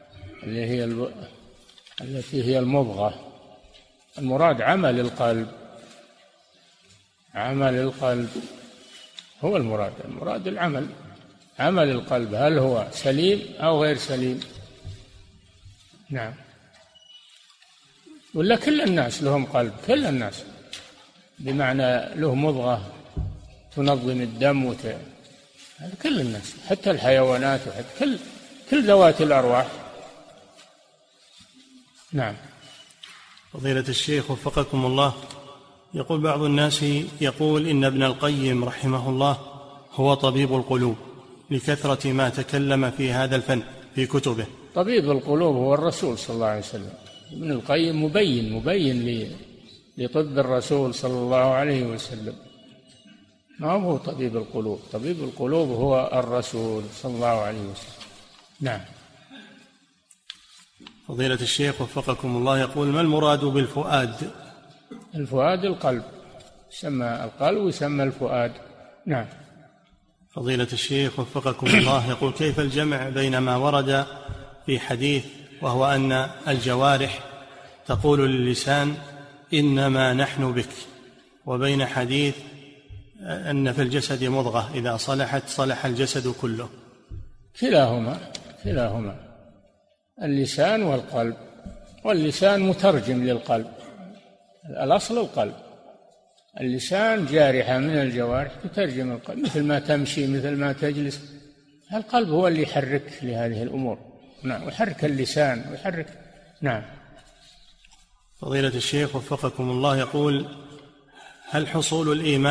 التي هي المضغة، المراد عمل القلب. عمل القلب هو المراد العمل، عمل القلب، هل هو سليم أو غير سليم. نعم. ولا كل الناس لهم قلب، كل الناس، بمعنى له مضغة تنظم الدم هذا كل الناس، حتى الحيوانات وحتى كل ذوات الأرواح. نعم. فضيلة الشيخ وفقكم الله، يقول بعض الناس يقول إن ابن القيم رحمه الله هو طبيب القلوب لكثرة ما تكلم في هذا الفن في كتبه. طبيب القلوب هو الرسول صلى الله عليه وسلم. ابن القيم مبين لطب الرسول صلى الله عليه وسلم. ما هو طبيب القلوب. طبيب القلوب هو الرسول صلى الله عليه وسلم. نعم. فضيلة الشيخ وفقكم الله يقول: ما المراد بالفؤاد؟ الفؤاد القلب، يسمى القلب ويسمى الفؤاد. نعم. فضيلة الشيخ وفقكم الله يقول: كيف الجمع بين ما ورد في حديث وهو أن الجوارح تقول للسان إنما نحن بك، وبين حديث أن في الجسد مضغة إذا صلحت صلح الجسد كله؟ كلاهما اللسان والقلب، واللسان مترجم للقلب. الأصل القلب، اللسان جارحة من الجوارح تترجم القلب، مثل ما تمشي مثل ما تجلس. القلب هو اللي يحرك لهذه الأمور. نعم. ويحرك اللسان ويحرك. نعم. فضيلة الشيخ وفقكم الله يقول: هل حصول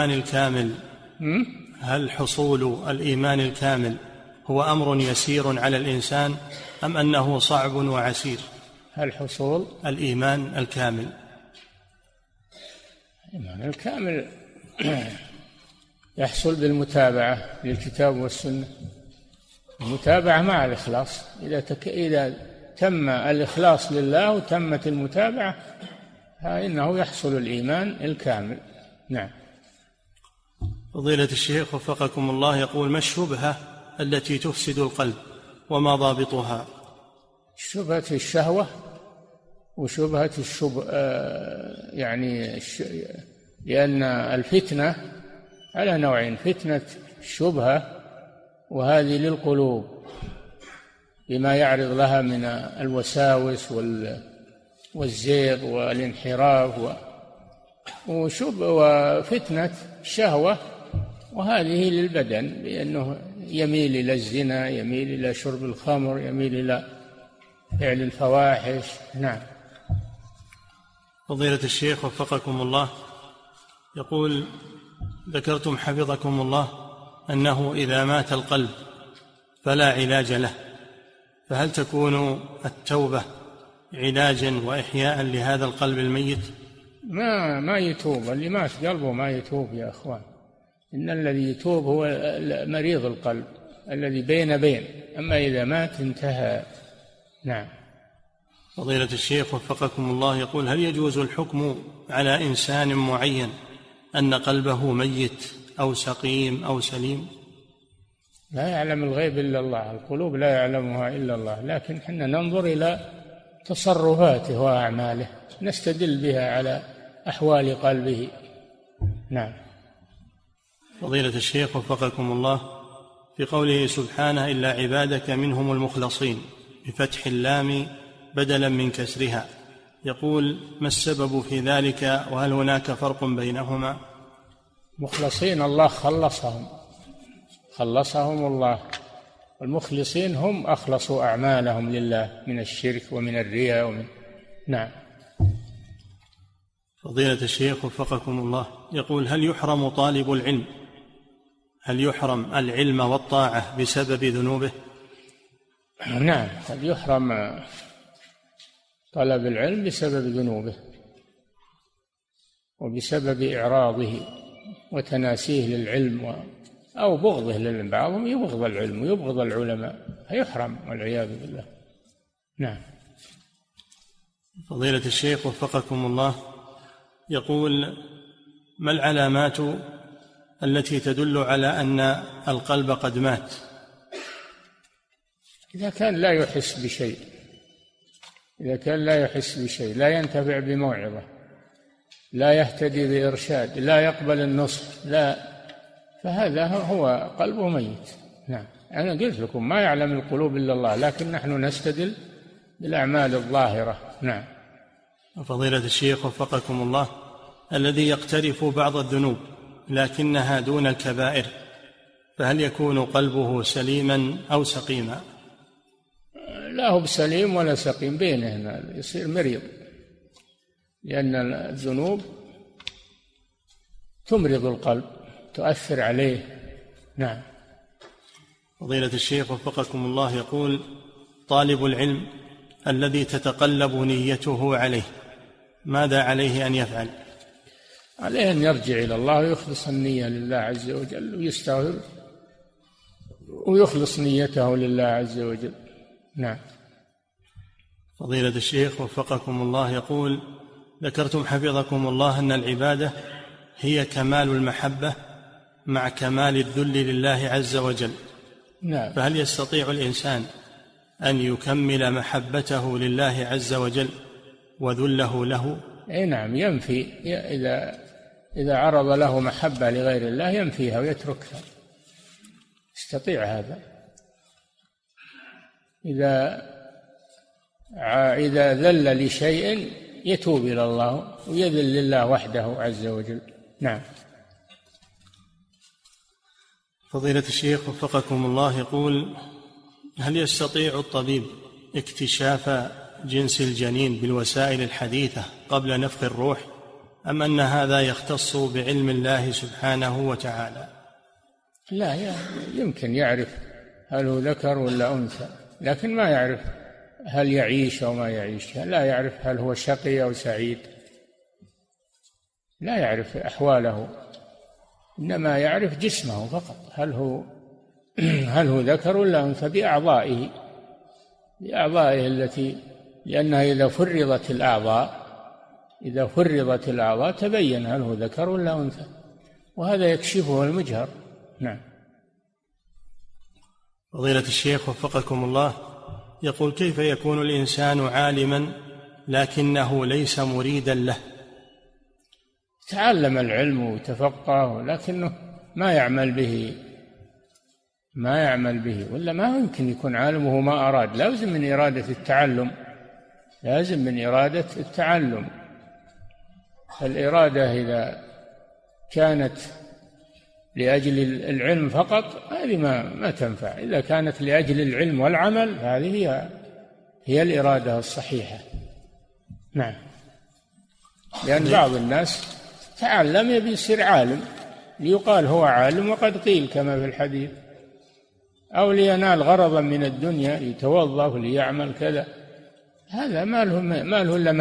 الإيمان الكامل هو أمر يسير على الإنسان أم أنه صعب وعسير؟ هل حصول الإيمان الكامل؟ الإيمان الكامل يحصل بالمتابعة للكتاب والسنة، المتابعة مع الإخلاص. إذا تم الإخلاص لله وتمت المتابعة فإنه يحصل الإيمان الكامل. نعم. فضيلة الشيخ وفقكم الله يقول: ما الشبهة التي تفسد القلب وما ضابطها؟ شبهة الشهوة وشبهة لأن الفتنة على نوعين: فتنة الشبهة وهذه للقلوب بما يعرض لها من الوساوس والزيغ والانحراف، وفتنة الشهوة وهذه للبدن بأنه يميل إلى الزنا، يميل إلى شرب الخمر، يميل إلى فعل الفواحش. نعم. فضيلة الشيخ وفقكم الله يقول: ذكرتم حفظكم الله أنه إذا مات القلب فلا علاج له، فهل تكون التوبة علاجا وإحياء لهذا القلب الميت؟ ما يتوب اللي مات قلبه، ما يتوب يا أخوان. إن الذي يتوب هو مريض القلب الذي بين، أما إذا مات انتهى. نعم. فضيلة الشيخ وفقكم الله يقول: هل يجوز الحكم على إنسان معين أن قلبه ميت أو سقيم أو سليم؟ لا يعلم الغيب إلا الله، القلوب لا يعلمها إلا الله، لكن حنا ننظر إلى تصرفاته وأعماله نستدل بها على أحوال قلبه. نعم. فضيلة الشيخ وفقكم الله في قوله سبحانه: إلا عبادك منهم المخلصين بفتح اللام بدلا من كسرها، يقول: ما السبب في ذلك وهل هناك فرق بينهما؟ مخلصين الله خلصهم الله، والمخلصين هم أخلصوا أعمالهم لله من الشرك ومن الرياء نعم. فضيلة الشيخ وفقكم الله يقول: هل يحرم طالب العلم العلم والطاعة بسبب ذنوبه؟ نعم، قد يحرم طلب العلم بسبب ذنوبه وبسبب إعراضه وتناسيه للعلم أو بغضه للعلم. بعضهم يبغض العلم ويبغض العلماء فيحرم والعياذ بالله. نعم. فضيلة الشيخ وفقكم الله يقول: ما العلامات التي تدل على أن القلب قد مات؟ إذا كان لا يحس بشيء، لا ينتفع بموعظة، لا يهتدي بإرشاد، لا يقبل النصح، فهذا هو قلبه ميت. نعم. أنا قلت لكم ما يعلم القلوب إلا الله، لكن نحن نستدل بالأعمال الظاهرة. نعم. فضيلة الشيخ وفقكم الله الذي يقترف بعض الذنوب لكنها دون الكبائر، فهل يكون قلبه سليما أو سقيما؟ لا هو بسليم ولا سقيم، بينه هنا يصير مريض، لأن الذنوب تمرض القلب، تؤثر عليه. نعم. فضيلة الشيخ وفقكم الله يقول: طالب العلم الذي تتقلب نيته عليه ماذا عليه أن يفعل؟ عليه أن يرجع إلى الله ويخلص النية لله عز وجل ويستغفر ويخلص نيته لله عز وجل. نعم. فضيلة الشيخ وفقكم الله يقول: ذكرتم حفظكم الله أن العبادة هي كمال المحبة مع كمال الذل لله عز وجل. نعم. فهل يستطيع الإنسان أن يكمل محبته لله عز وجل وذله له؟ أي نعم، ينفي. إذا عرض له محبة لغير الله ينفيها ويتركها، يستطيع هذا. إذا ذل لشيء يتوب إلى الله ويذل لله وحده عز وجل. نعم. فضيلة الشيخ وفقكم الله يقول: هل يستطيع الطبيب اكتشاف جنس الجنين بالوسائل الحديثة قبل نفخ الروح، أم أن هذا يختص بعلم الله سبحانه وتعالى؟ لا، يمكن يعرف هل هو ذكر ولا أنثى، لكن ما يعرف هل يعيش أو ما يعيش، لا يعرف هل هو شقي أو سعيد، لا يعرف أحواله، إنما يعرف جسمه فقط، هل هو ذكر ولا أنثى بأعضائه التي، لأنها إذا فرضت الأعضاء تبين هل هو ذكر ولا أنثى، وهذا يكشفه المجهر. نعم. فضيلة الشيخ وفقكم الله يقول: كيف يكون الإنسان عالما لكنه ليس مريدا له؟ تعلم العلم وتفقه لكنه ما يعمل به، ولا ما يمكن يكون عالم وهو ما أراد. لازم من إرادة التعلم. الإرادة إذا كانت لأجل العلم فقط هذه ما تنفع، إذا كانت لأجل العلم والعمل هذه هي الإرادة الصحيحة. نعم. لأن بعض الناس تعلم يبي يصير عالم ليقال هو عالم وقد قيل كما في الحديث، أو لينال غرضا من الدنيا ليتوظف ليعمل كذا، هذا ما له إلا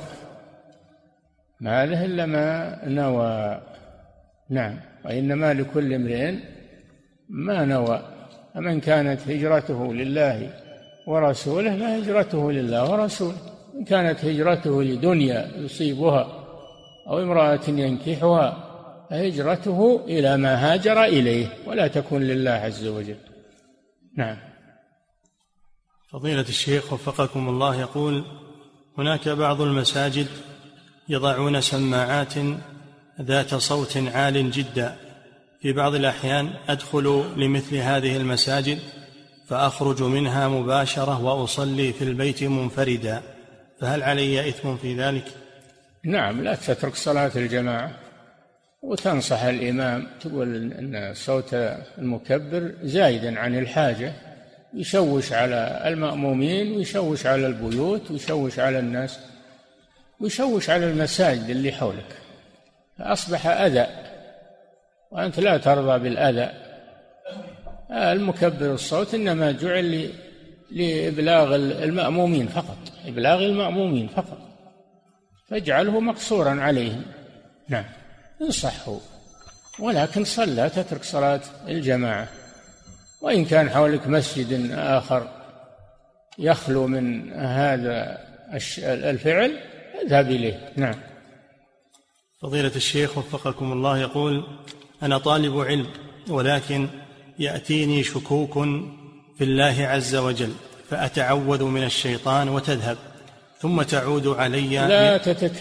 ما نوى. نعم. وإنما لكل امرئ ما نوى، فمن كانت هجرته لله ورسوله فهجرته لله ورسوله، إن كانت هجرته لدنيا يصيبها أو امرأة ينكحها فهجرته إلى ما هاجر إليه، ولا تكن لله عز وجل. نعم. فضيلة الشيخ وفقكم الله يقول: هناك بعض المساجد يضعون سماعات ذات صوت عال جدا، في بعض الأحيان أدخل لمثل هذه المساجد فأخرج منها مباشرة وأصلي في البيت منفردا، فهل علي إثم في ذلك؟ نعم، لا تترك صلاة الجماعة وتنصح الإمام، تقول أن صوت المكبر زايدا عن الحاجة، يشوش على المأمومين ويشوش على البيوت ويشوش على الناس ويشوش على المساجد اللي حولك، فأصبح أذى وأنت لا ترضى بالأذى. المكبر الصوت إنما جعل لإبلاغ المأمومين فقط، فاجعله مقصورا عليهم. نعم. انصحه، ولكن لا تترك صلاة الجماعة، وإن كان حولك مسجد آخر يخلو من هذا الفعل اذهب إليه. نعم. فضيلة الشيخ وفقكم الله يقول: أنا طالب علم ولكن يأتيني شكوك في الله عز وجل، فأتعوذ من الشيطان وتذهب ثم تعود علي. لا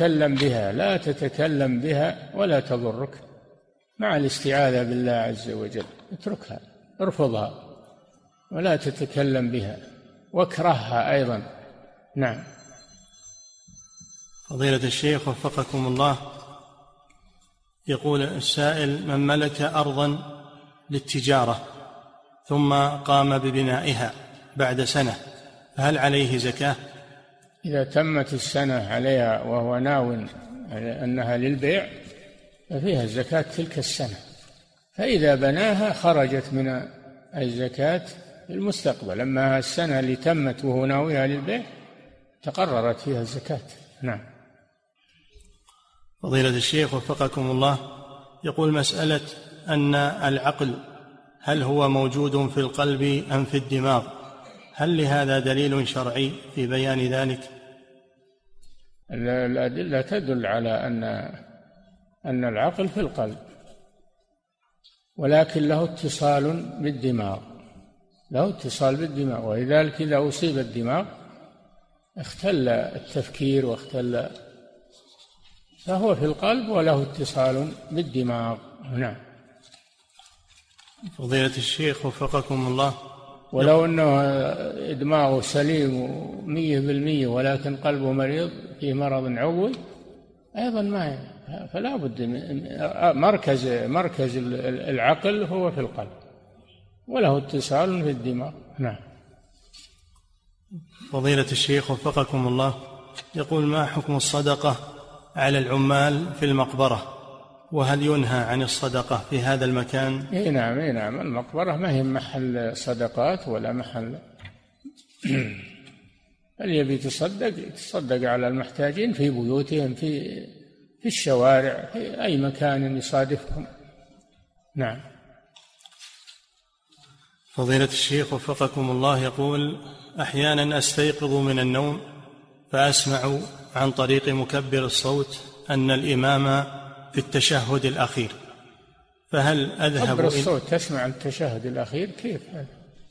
تتكلم بها ولا تضرك، مع الاستعاذة بالله عز وجل اتركها، ارفضها ولا تتكلم بها، واكرهها أيضا. نعم. فضيلة الشيخ وفقكم الله يقول السائل: من ملك أرضا للتجارة ثم قام ببنائها بعد سنة فهل عليه زكاة؟ إذا تمت السنة عليها وهو ناو أنها للبيع ففيها الزكاة تلك السنة، فإذا بناها خرجت من الزكاة في المستقبل، أما السنة اللي تمت وهو ناويها للبيع تقررت فيها الزكاة. نعم. فضيلة الشيخ وفقكم الله، يقول مسألة أن العقل هل هو موجود في القلب أم في الدماغ، هل لهذا دليل شرعي في بيان ذلك؟ الأدلة تدل على أن العقل في القلب، ولكن له اتصال بالدماغ، له اتصال بالدماغ، ولذلك إذا أصيب الدماغ اختل التفكير واختل، فهو في القلب وله اتصال بالدماغ. نعم. فضيلة الشيخ وفقكم الله، ولو أنه دماغه سليم 100% ولكن قلبه مريض فيه مرض عضوي أيضا ما، فلا بد مركز العقل هو في القلب وله اتصال في الدماغ. نعم. فضيلة الشيخ وفقكم الله، يقول ما حكم الصدقة على العمال في المقبرة، وهل ينهى عن الصدقة في هذا المكان؟ نعم، المقبرة ما هي محل صدقات ولا محل اللي يبي يتصدق على المحتاجين في بيوتهم، في الشوارع، في أي مكان يصادفهم. نعم. فضيلة الشيخ وفقكم الله، يقول أحيانا أستيقظ من النوم فأسمع عن طريق مكبر الصوت أن الإمام في التشهد الأخير، فهل أذهب مكبر الصوت تسمع عن التشهد الأخير؟ كيف هذا؟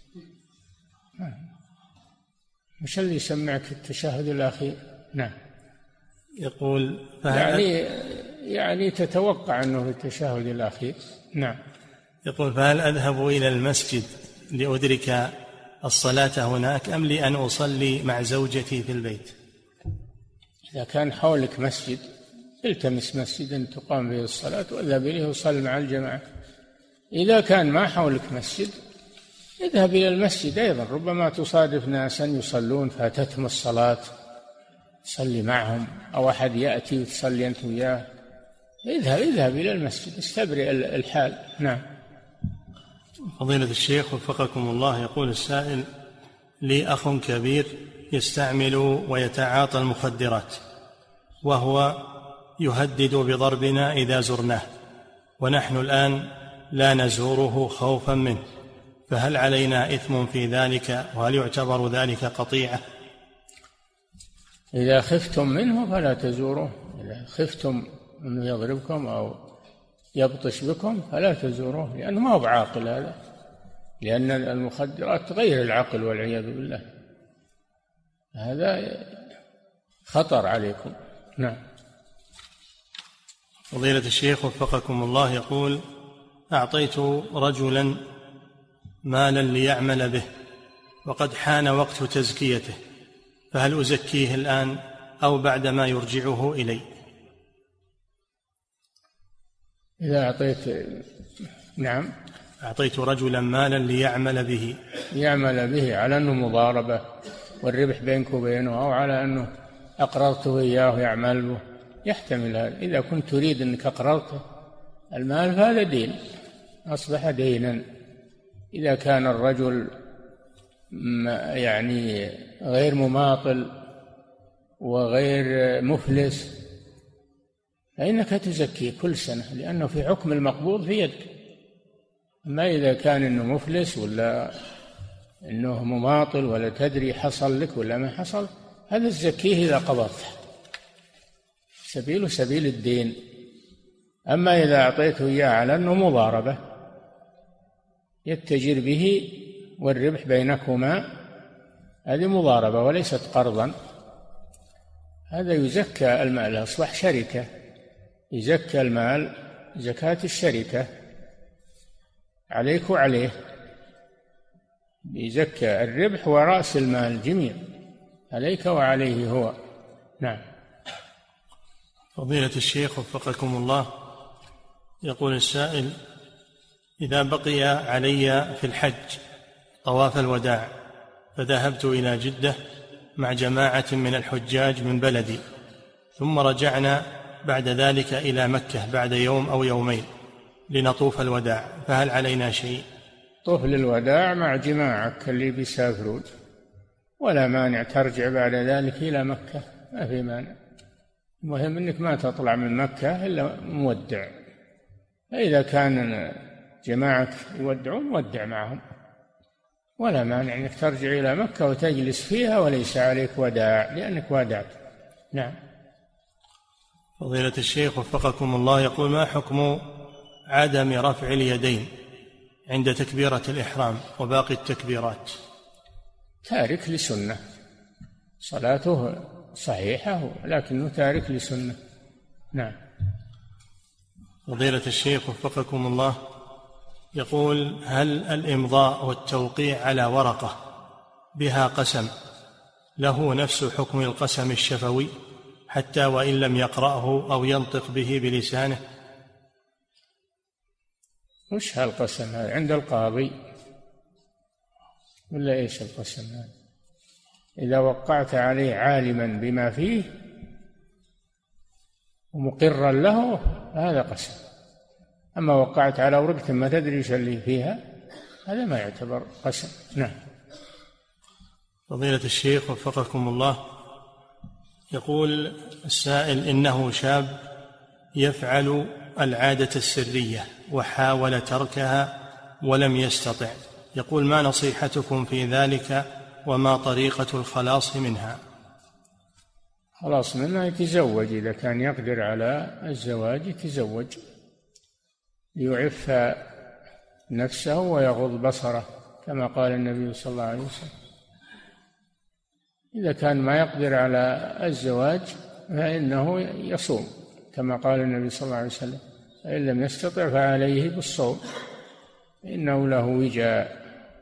مش اللي يسمعك التشهد الأخير؟ نعم. يقول يعني تتوقع أنه في التشهد الأخير. نعم. يقول فهل أذهب إلى المسجد لأدرك الصلاة هناك أم لأن أصلي مع زوجتي في البيت؟ إذا كان حولك مسجد التمس مسجدا تقام به الصلاة واذهب إليه وصل مع الجماعة. إذا كان ما حولك مسجد اذهب إلى المسجد أيضا، ربما تصادف ناسا يصلون فاتتهم الصلاة صلي معهم، أو أحد يأتي وتصلي أنت وياه. اذهب إلى المسجد استبرئ الحال. نعم. فضيلة الشيخ وفقكم الله، يقول السائل لي أخ كبير يستعمل ويتعاطى المخدرات، وهو يهدد بضربنا إذا زرناه، ونحن الآن لا نزوره خوفا منه، فهل علينا إثم في ذلك، وهل يعتبر ذلك قطيعة؟ إذا خفتم منه فلا تزوروه، إذا خفتم أنه يضربكم أو يبطش بكم فلا تزوروه، لأنه ما هو بعاقل هذا، لأن المخدرات تغير العقل والعياذ بالله، هذا خطر عليكم. نعم. فضيلة الشيخ وفقكم الله، يقول أعطيت رجلا مالا ليعمل به وقد حان وقت تزكيته، فهل أزكيه الآن أو بعدما يرجعه إلي؟ إذا نعم، أعطيت رجلا مالا ليعمل به على أنه مضاربة والربح بينك وبينه، أو على أنه أقرضته إياه يعمل به، يحتمل هذا. إذا كنت تريد أنك أقرضته المال فهذا دين، أصبح دينا. إذا كان الرجل يعني غير مماطل وغير مفلس فإنك تزكيه كل سنة، لأنه في حكم المقبوض في يدك. أما إذا كان إنه مفلس ولا إنه مماطل ولا تدري حصل لك ولا ما حصل، هذا تزكيه إذا قبضته، سبيله سبيل الدين. أما إذا أعطيته إياه على أنه مضاربة يتجر به والربح بينكما، هذه مضاربة وليست قرضا، هذا يزكى المال، أصبح شركة، يزكى المال زكاة الشركة عليك وعليه، يزكى الربح ورأس المال جميع عليك وعليه هو. نعم. فضيلة الشيخ وفقكم الله، يقول السائل إذا بقي علي في الحج طواف الوداع فذهبت إلى جدة مع جماعة من الحجاج من بلدي، ثم رجعنا بعد ذلك إلى مكة بعد يوم أو يومين لنطوف الوداع، فهل علينا شيء؟ طوف للوداع مع جماعك اللي بيسافرون، ولا مانع ترجع بعد ذلك إلى مكة، ما في مانع. المهم أنك ما تطلع من مكة إلا مودع. فإذا كان جماعة يودعون ودع معهم، ولا مانع أنك ترجع إلى مكة وتجلس فيها وليس عليك وداع لأنك ودعت. نعم. فضيلة الشيخ وفقكم الله، يقول: ما حكم عدم رفع اليدين عند تكبيرة الإحرام وباقي التكبيرات؟ تارك لسنة، صلاته صحيحة لكنه تارك لسنة. نعم. فضيلة الشيخ وفقكم الله، يقول: هل الإمضاء والتوقيع على ورقة بها قسم له نفس حكم القسم الشفوي حتى وإن لم يقرأه أو ينطق به بلسانه؟ وش هالقسم هذا؟ عند القاضي ولا إيش القسم هذا؟ إذا وقعت عليه عالما بما فيه ومقرا له هذا قسم، أما وقعت على ورقة ما تدري ايش اللي فيها هذا ما يعتبر قسم. نعم. فضيلة الشيخ وفقكم الله، يقول السائل: إنه شاب يفعل العادة السرية وحاول تركها ولم يستطع، يقول: ما نصيحتكم في ذلك وما طريقة الخلاص منها؟ خلاص منها يتزوج، إذا كان يقدر على الزواج يتزوج ليعف نفسه ويغض بصره كما قال النبي صلى الله عليه وسلم. إذا كان ما يقدر على الزواج فإنه يصوم كما قال النبي صلى الله عليه وسلم: فإن لم يستطع فعليه بالصوم إنه له وجاء.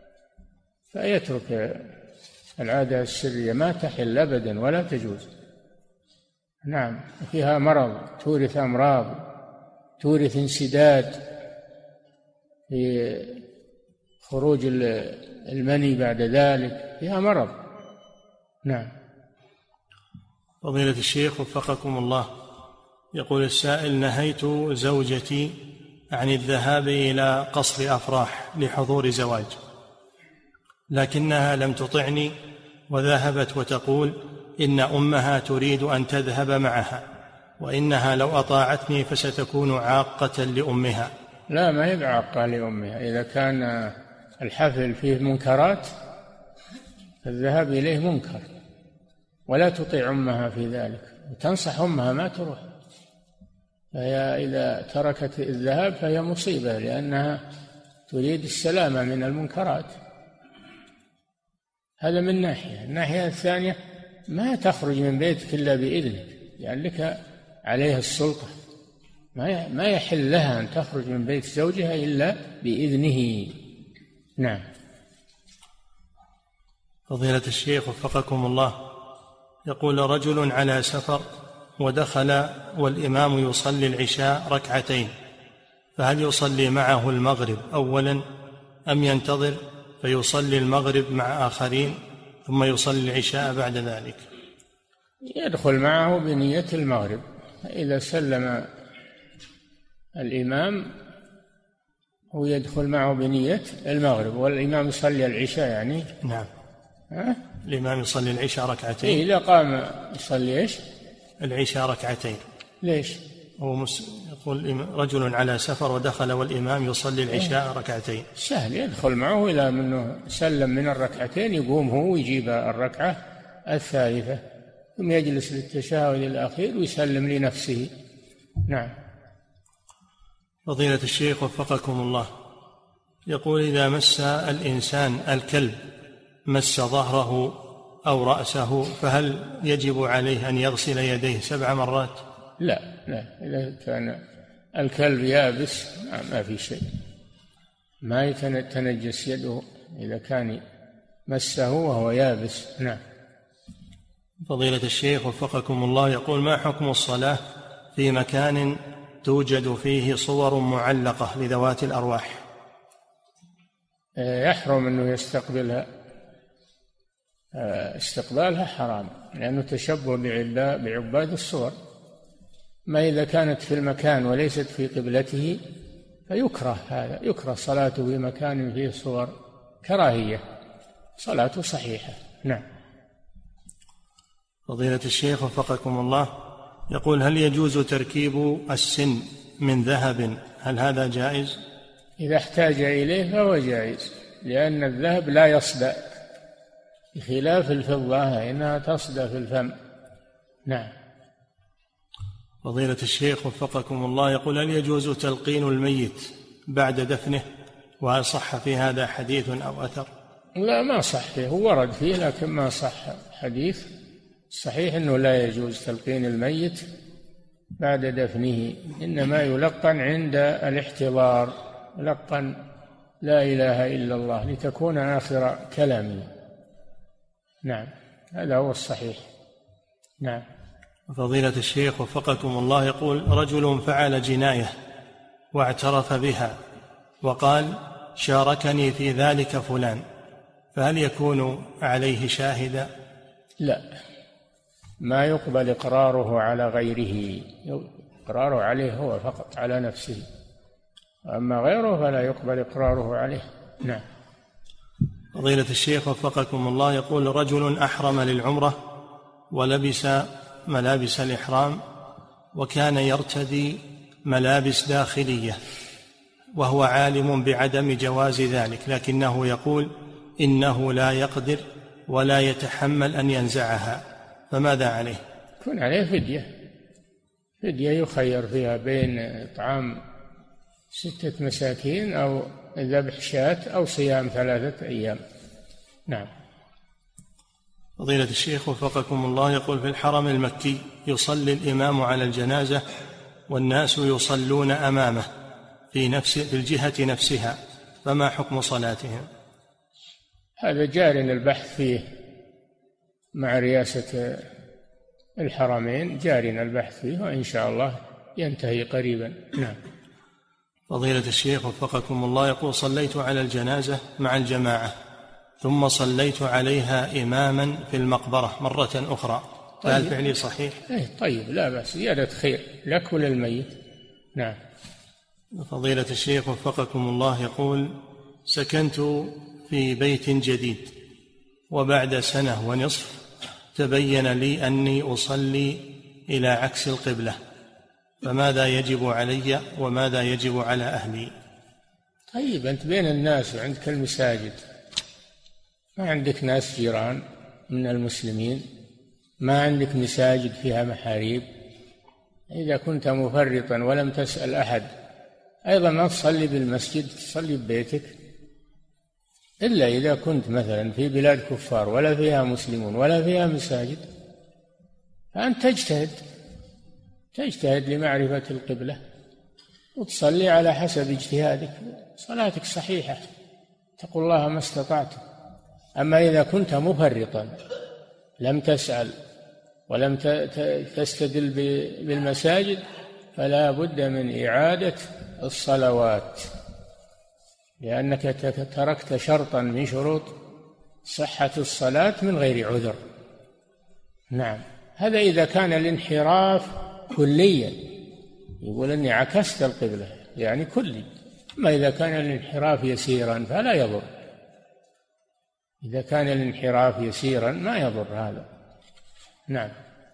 فيترك العادة السرية، ما تحل أبدا ولا تجوز. نعم. فيها مرض، تورث أمراض، تورث انسداد في خروج المني بعد ذلك، فيها مرض. نعم. فضيلة الشيخ وفقكم الله، يقول السائل: نهيت زوجتي عن الذهاب إلى قصر أفراح لحضور زواج، لكنها لم تطعني وذهبت وتقول إن أمها تريد أن تذهب معها، وإنها لو أطاعتني فستكون عاقة لأمها. لا، ما هي عاقة لأمها. إذا كان الحفل فيه منكرات فالذهاب إليه منكر، ولا تطيع أمها في ذلك، وتنصح أمها ما تروح. فهي إذا تركت الذهاب فهي مصيبة، لأنها تريد السلامة من المنكرات. هذا من ناحية. الناحية الثانية ما تخرج من بيتك إلا بإذنك، يعني لك عليها السلطة، ما يحل لها أن تخرج من بيت زوجها إلا بإذنه. نعم. فضيلة الشيخ وفقكم الله، يقول: رجل على سفر ودخل والإمام يصلي العشاء ركعتين، فهل يصلي معه المغرب أولا أم ينتظر فيصلي المغرب مع آخرين ثم يصلي العشاء بعد ذلك؟ يدخل معه بنية المغرب. إذا سلم الإمام هو يدخل معه بنية المغرب، والإمام يصلي العشاء يعني. نعم. الإمام يصلي العشاء ركعتين. إذا قام يصلي إيش؟ العشاء ركعتين. ليش؟ هو يقول: رجل على سفر ودخل والإمام يصلي العشاء ركعتين. سهل، يدخل معه إلى منه سلم من الركعتين، يقوم هو ويجيب الركعة الثالثة ثم يجلس للتشهد الأخير ويسلم لنفسه. نعم. فضيلة الشيخ وفقكم الله، يقول: إذا مس الإنسان الكلب مس ظهره أو رأسه فهل يجب عليه أن يغسل يديه 7 مرات؟ لا، إذا كان الكلب يابس ما في شيء، ما يتنجس يده إذا كان مسه وهو يابس. نعم. فضيلة الشيخ وفقكم الله، يقول: ما حكم الصلاة في مكان توجد فيه صور معلقة لذوات الأرواح؟ يحرم أنه يستقبلها، استقبالها حرام لأنه تشبه بعباد الصور. ما إذا كانت في المكان وليست في قبلته فيكره هذا، يكره صلاته في مكان فيه صور، كراهية، صلاته صحيحة. نعم. فضيلة الشيخ وفقكم الله، يقول: هل يجوز تركيب السن من ذهب؟ هل هذا جائز؟ إذا احتاج إليه فهو جائز، لأن الذهب لا يصدأ بخلاف الفضة إنها تصدأ في الفم. نعم. فضيلة الشيخ وفقكم الله يقول: هل يجوز تلقين الميت بعد دفنه؟ وهل صح في هذا حديث أو أثر؟ لا، ما صح فيه، هو ورد فيه لكن ما صح حديث. صحيح أنه لا يجوز تلقين الميت بعد دفنه، إنما يلقن عند الاحتضار، يلقن لا إله إلا الله لتكون آخر كلامه. نعم، هذا هو الصحيح. نعم. فضيلة الشيخ وفقكم الله يقول: رجل فعل جناية واعترف بها وقال: شاركني في ذلك فلان، فهل يكون عليه شاهدا؟ لا، ما يقبل إقراره على غيره، إقراره عليه هو فقط على نفسه، أما غيره فلا يقبل إقراره عليه. نعم. فضيلة الشيخ وفقكم الله يقول: رجل أحرم للعمرة ولبس ملابس الإحرام وكان يرتدي ملابس داخلية وهو عالم بعدم جواز ذلك، لكنه يقول إنه لا يقدر ولا يتحمل أن ينزعها، فماذا عليه؟ يكون عليه فدية يخير فيها بين إطعام 6 مساكين أو ذبح شاة أو صيام 3 أيام. نعم. فضيلة الشيخ وفقكم الله يقول: في الحرم المكي يصلي الإمام على الجنازة والناس يصلون أمامه في الجهة نفسها، فما حكم صلاتهم؟ هذا جار البحث فيه مع رئاسة الحرمين، جارنا البحث فيه وإن شاء الله ينتهي قريبا. نعم. فضيلة الشيخ وفقكم الله يقول: صليت على الجنازة مع الجماعة ثم صليت عليها إماما في المقبرة مرة أخرى، فهل فعلي صحيح؟ طيب، لا بأس، زيادة خير لك وللميت. نعم. فضيلة الشيخ وفقكم الله يقول: سكنت في بيت جديد وبعد 1.5 سنة تبين لي أني أصلي إلى عكس القبلة، فماذا يجب علي وماذا يجب على أهلي؟ طيب، أنت بين الناس وعندك المساجد، ما عندك ناس جيران من المسلمين، ما عندك مساجد فيها محاريب، إذا كنت مفرطا ولم تسأل أحد أيضا ما تصلي بالمسجد، تصلي ببيتك، إلا إذا كنت مثلا في بلاد كفار ولا فيها مسلمون ولا فيها مساجد، فأنت تجتهد لمعرفة القبلة وتصلي على حسب اجتهادك، صلاتك صحيحة، اتقوا الله ما استطعتم. أما إذا كنت مفرطا لم تسأل ولم تستدل بالمساجد فلا بد من إعادة الصلوات، لأنك تركت شرطا من شروط صحة الصلاة من غير عذر. نعم. هذا إذا كان الانحراف كليا، يقول أني عكست القبلة يعني كلي، أما إذا كان الانحراف يسيرا فلا يضر، إذا كان الانحراف يسيرا ما يضر هذا. نعم.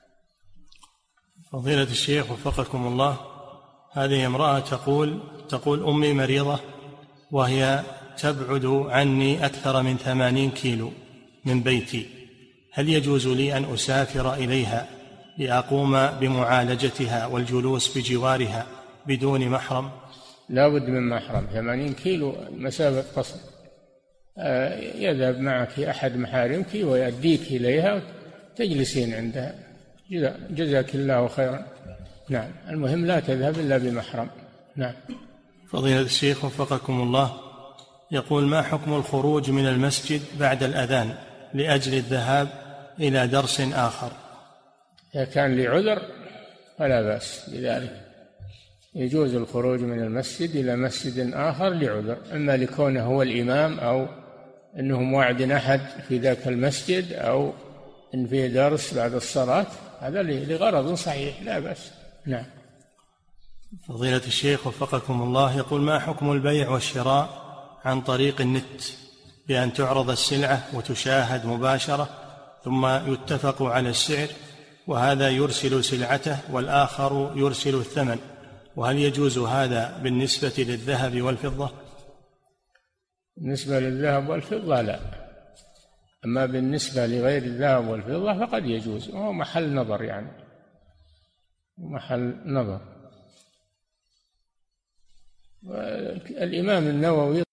فضيلة الشيخ وفقكم الله، هذه امرأة تقول أمي مريضة وهي تبعد عني أكثر من 80 كيلو من بيتي، هل يجوز لي أن أسافر إليها لأقوم بمعالجتها والجلوس بجوارها بدون محرم؟ لا بد من محرم، 80 كيلو مسافة قصر، يذهب معك أحد محارمك ويؤديك إليها تجلسين عندها، جزاك الله خيرا. نعم. المهم لا تذهب إلا بمحرم. نعم. فضيلة الشيخ وفقكم الله يقول: ما حكم الخروج من المسجد بعد الأذان لأجل الذهاب إلى درس آخر؟ إذا كان لعذر فلا بأس بذلك، يجوز الخروج من المسجد إلى مسجد آخر لعذر، إما لكونه هو الإمام أو أنهم وعد أحد في ذاك المسجد أو إن فيه درس بعد الصلاة، هذا لغرض صحيح لا بأس. نعم. فضيلة الشيخ وفقكم الله يقول: ما حكم البيع والشراء عن طريق النت، بأن تعرض السلعة وتشاهد مباشرة ثم يتفق على السعر وهذا يرسل سلعته والآخر يرسل الثمن، وهل يجوز هذا بالنسبة للذهب والفضة؟ بالنسبة للذهب والفضة لا، أما بالنسبة لغير الذهب والفضة فقد يجوز، وهو محل نظر، يعني محل نظر. الإمام النووي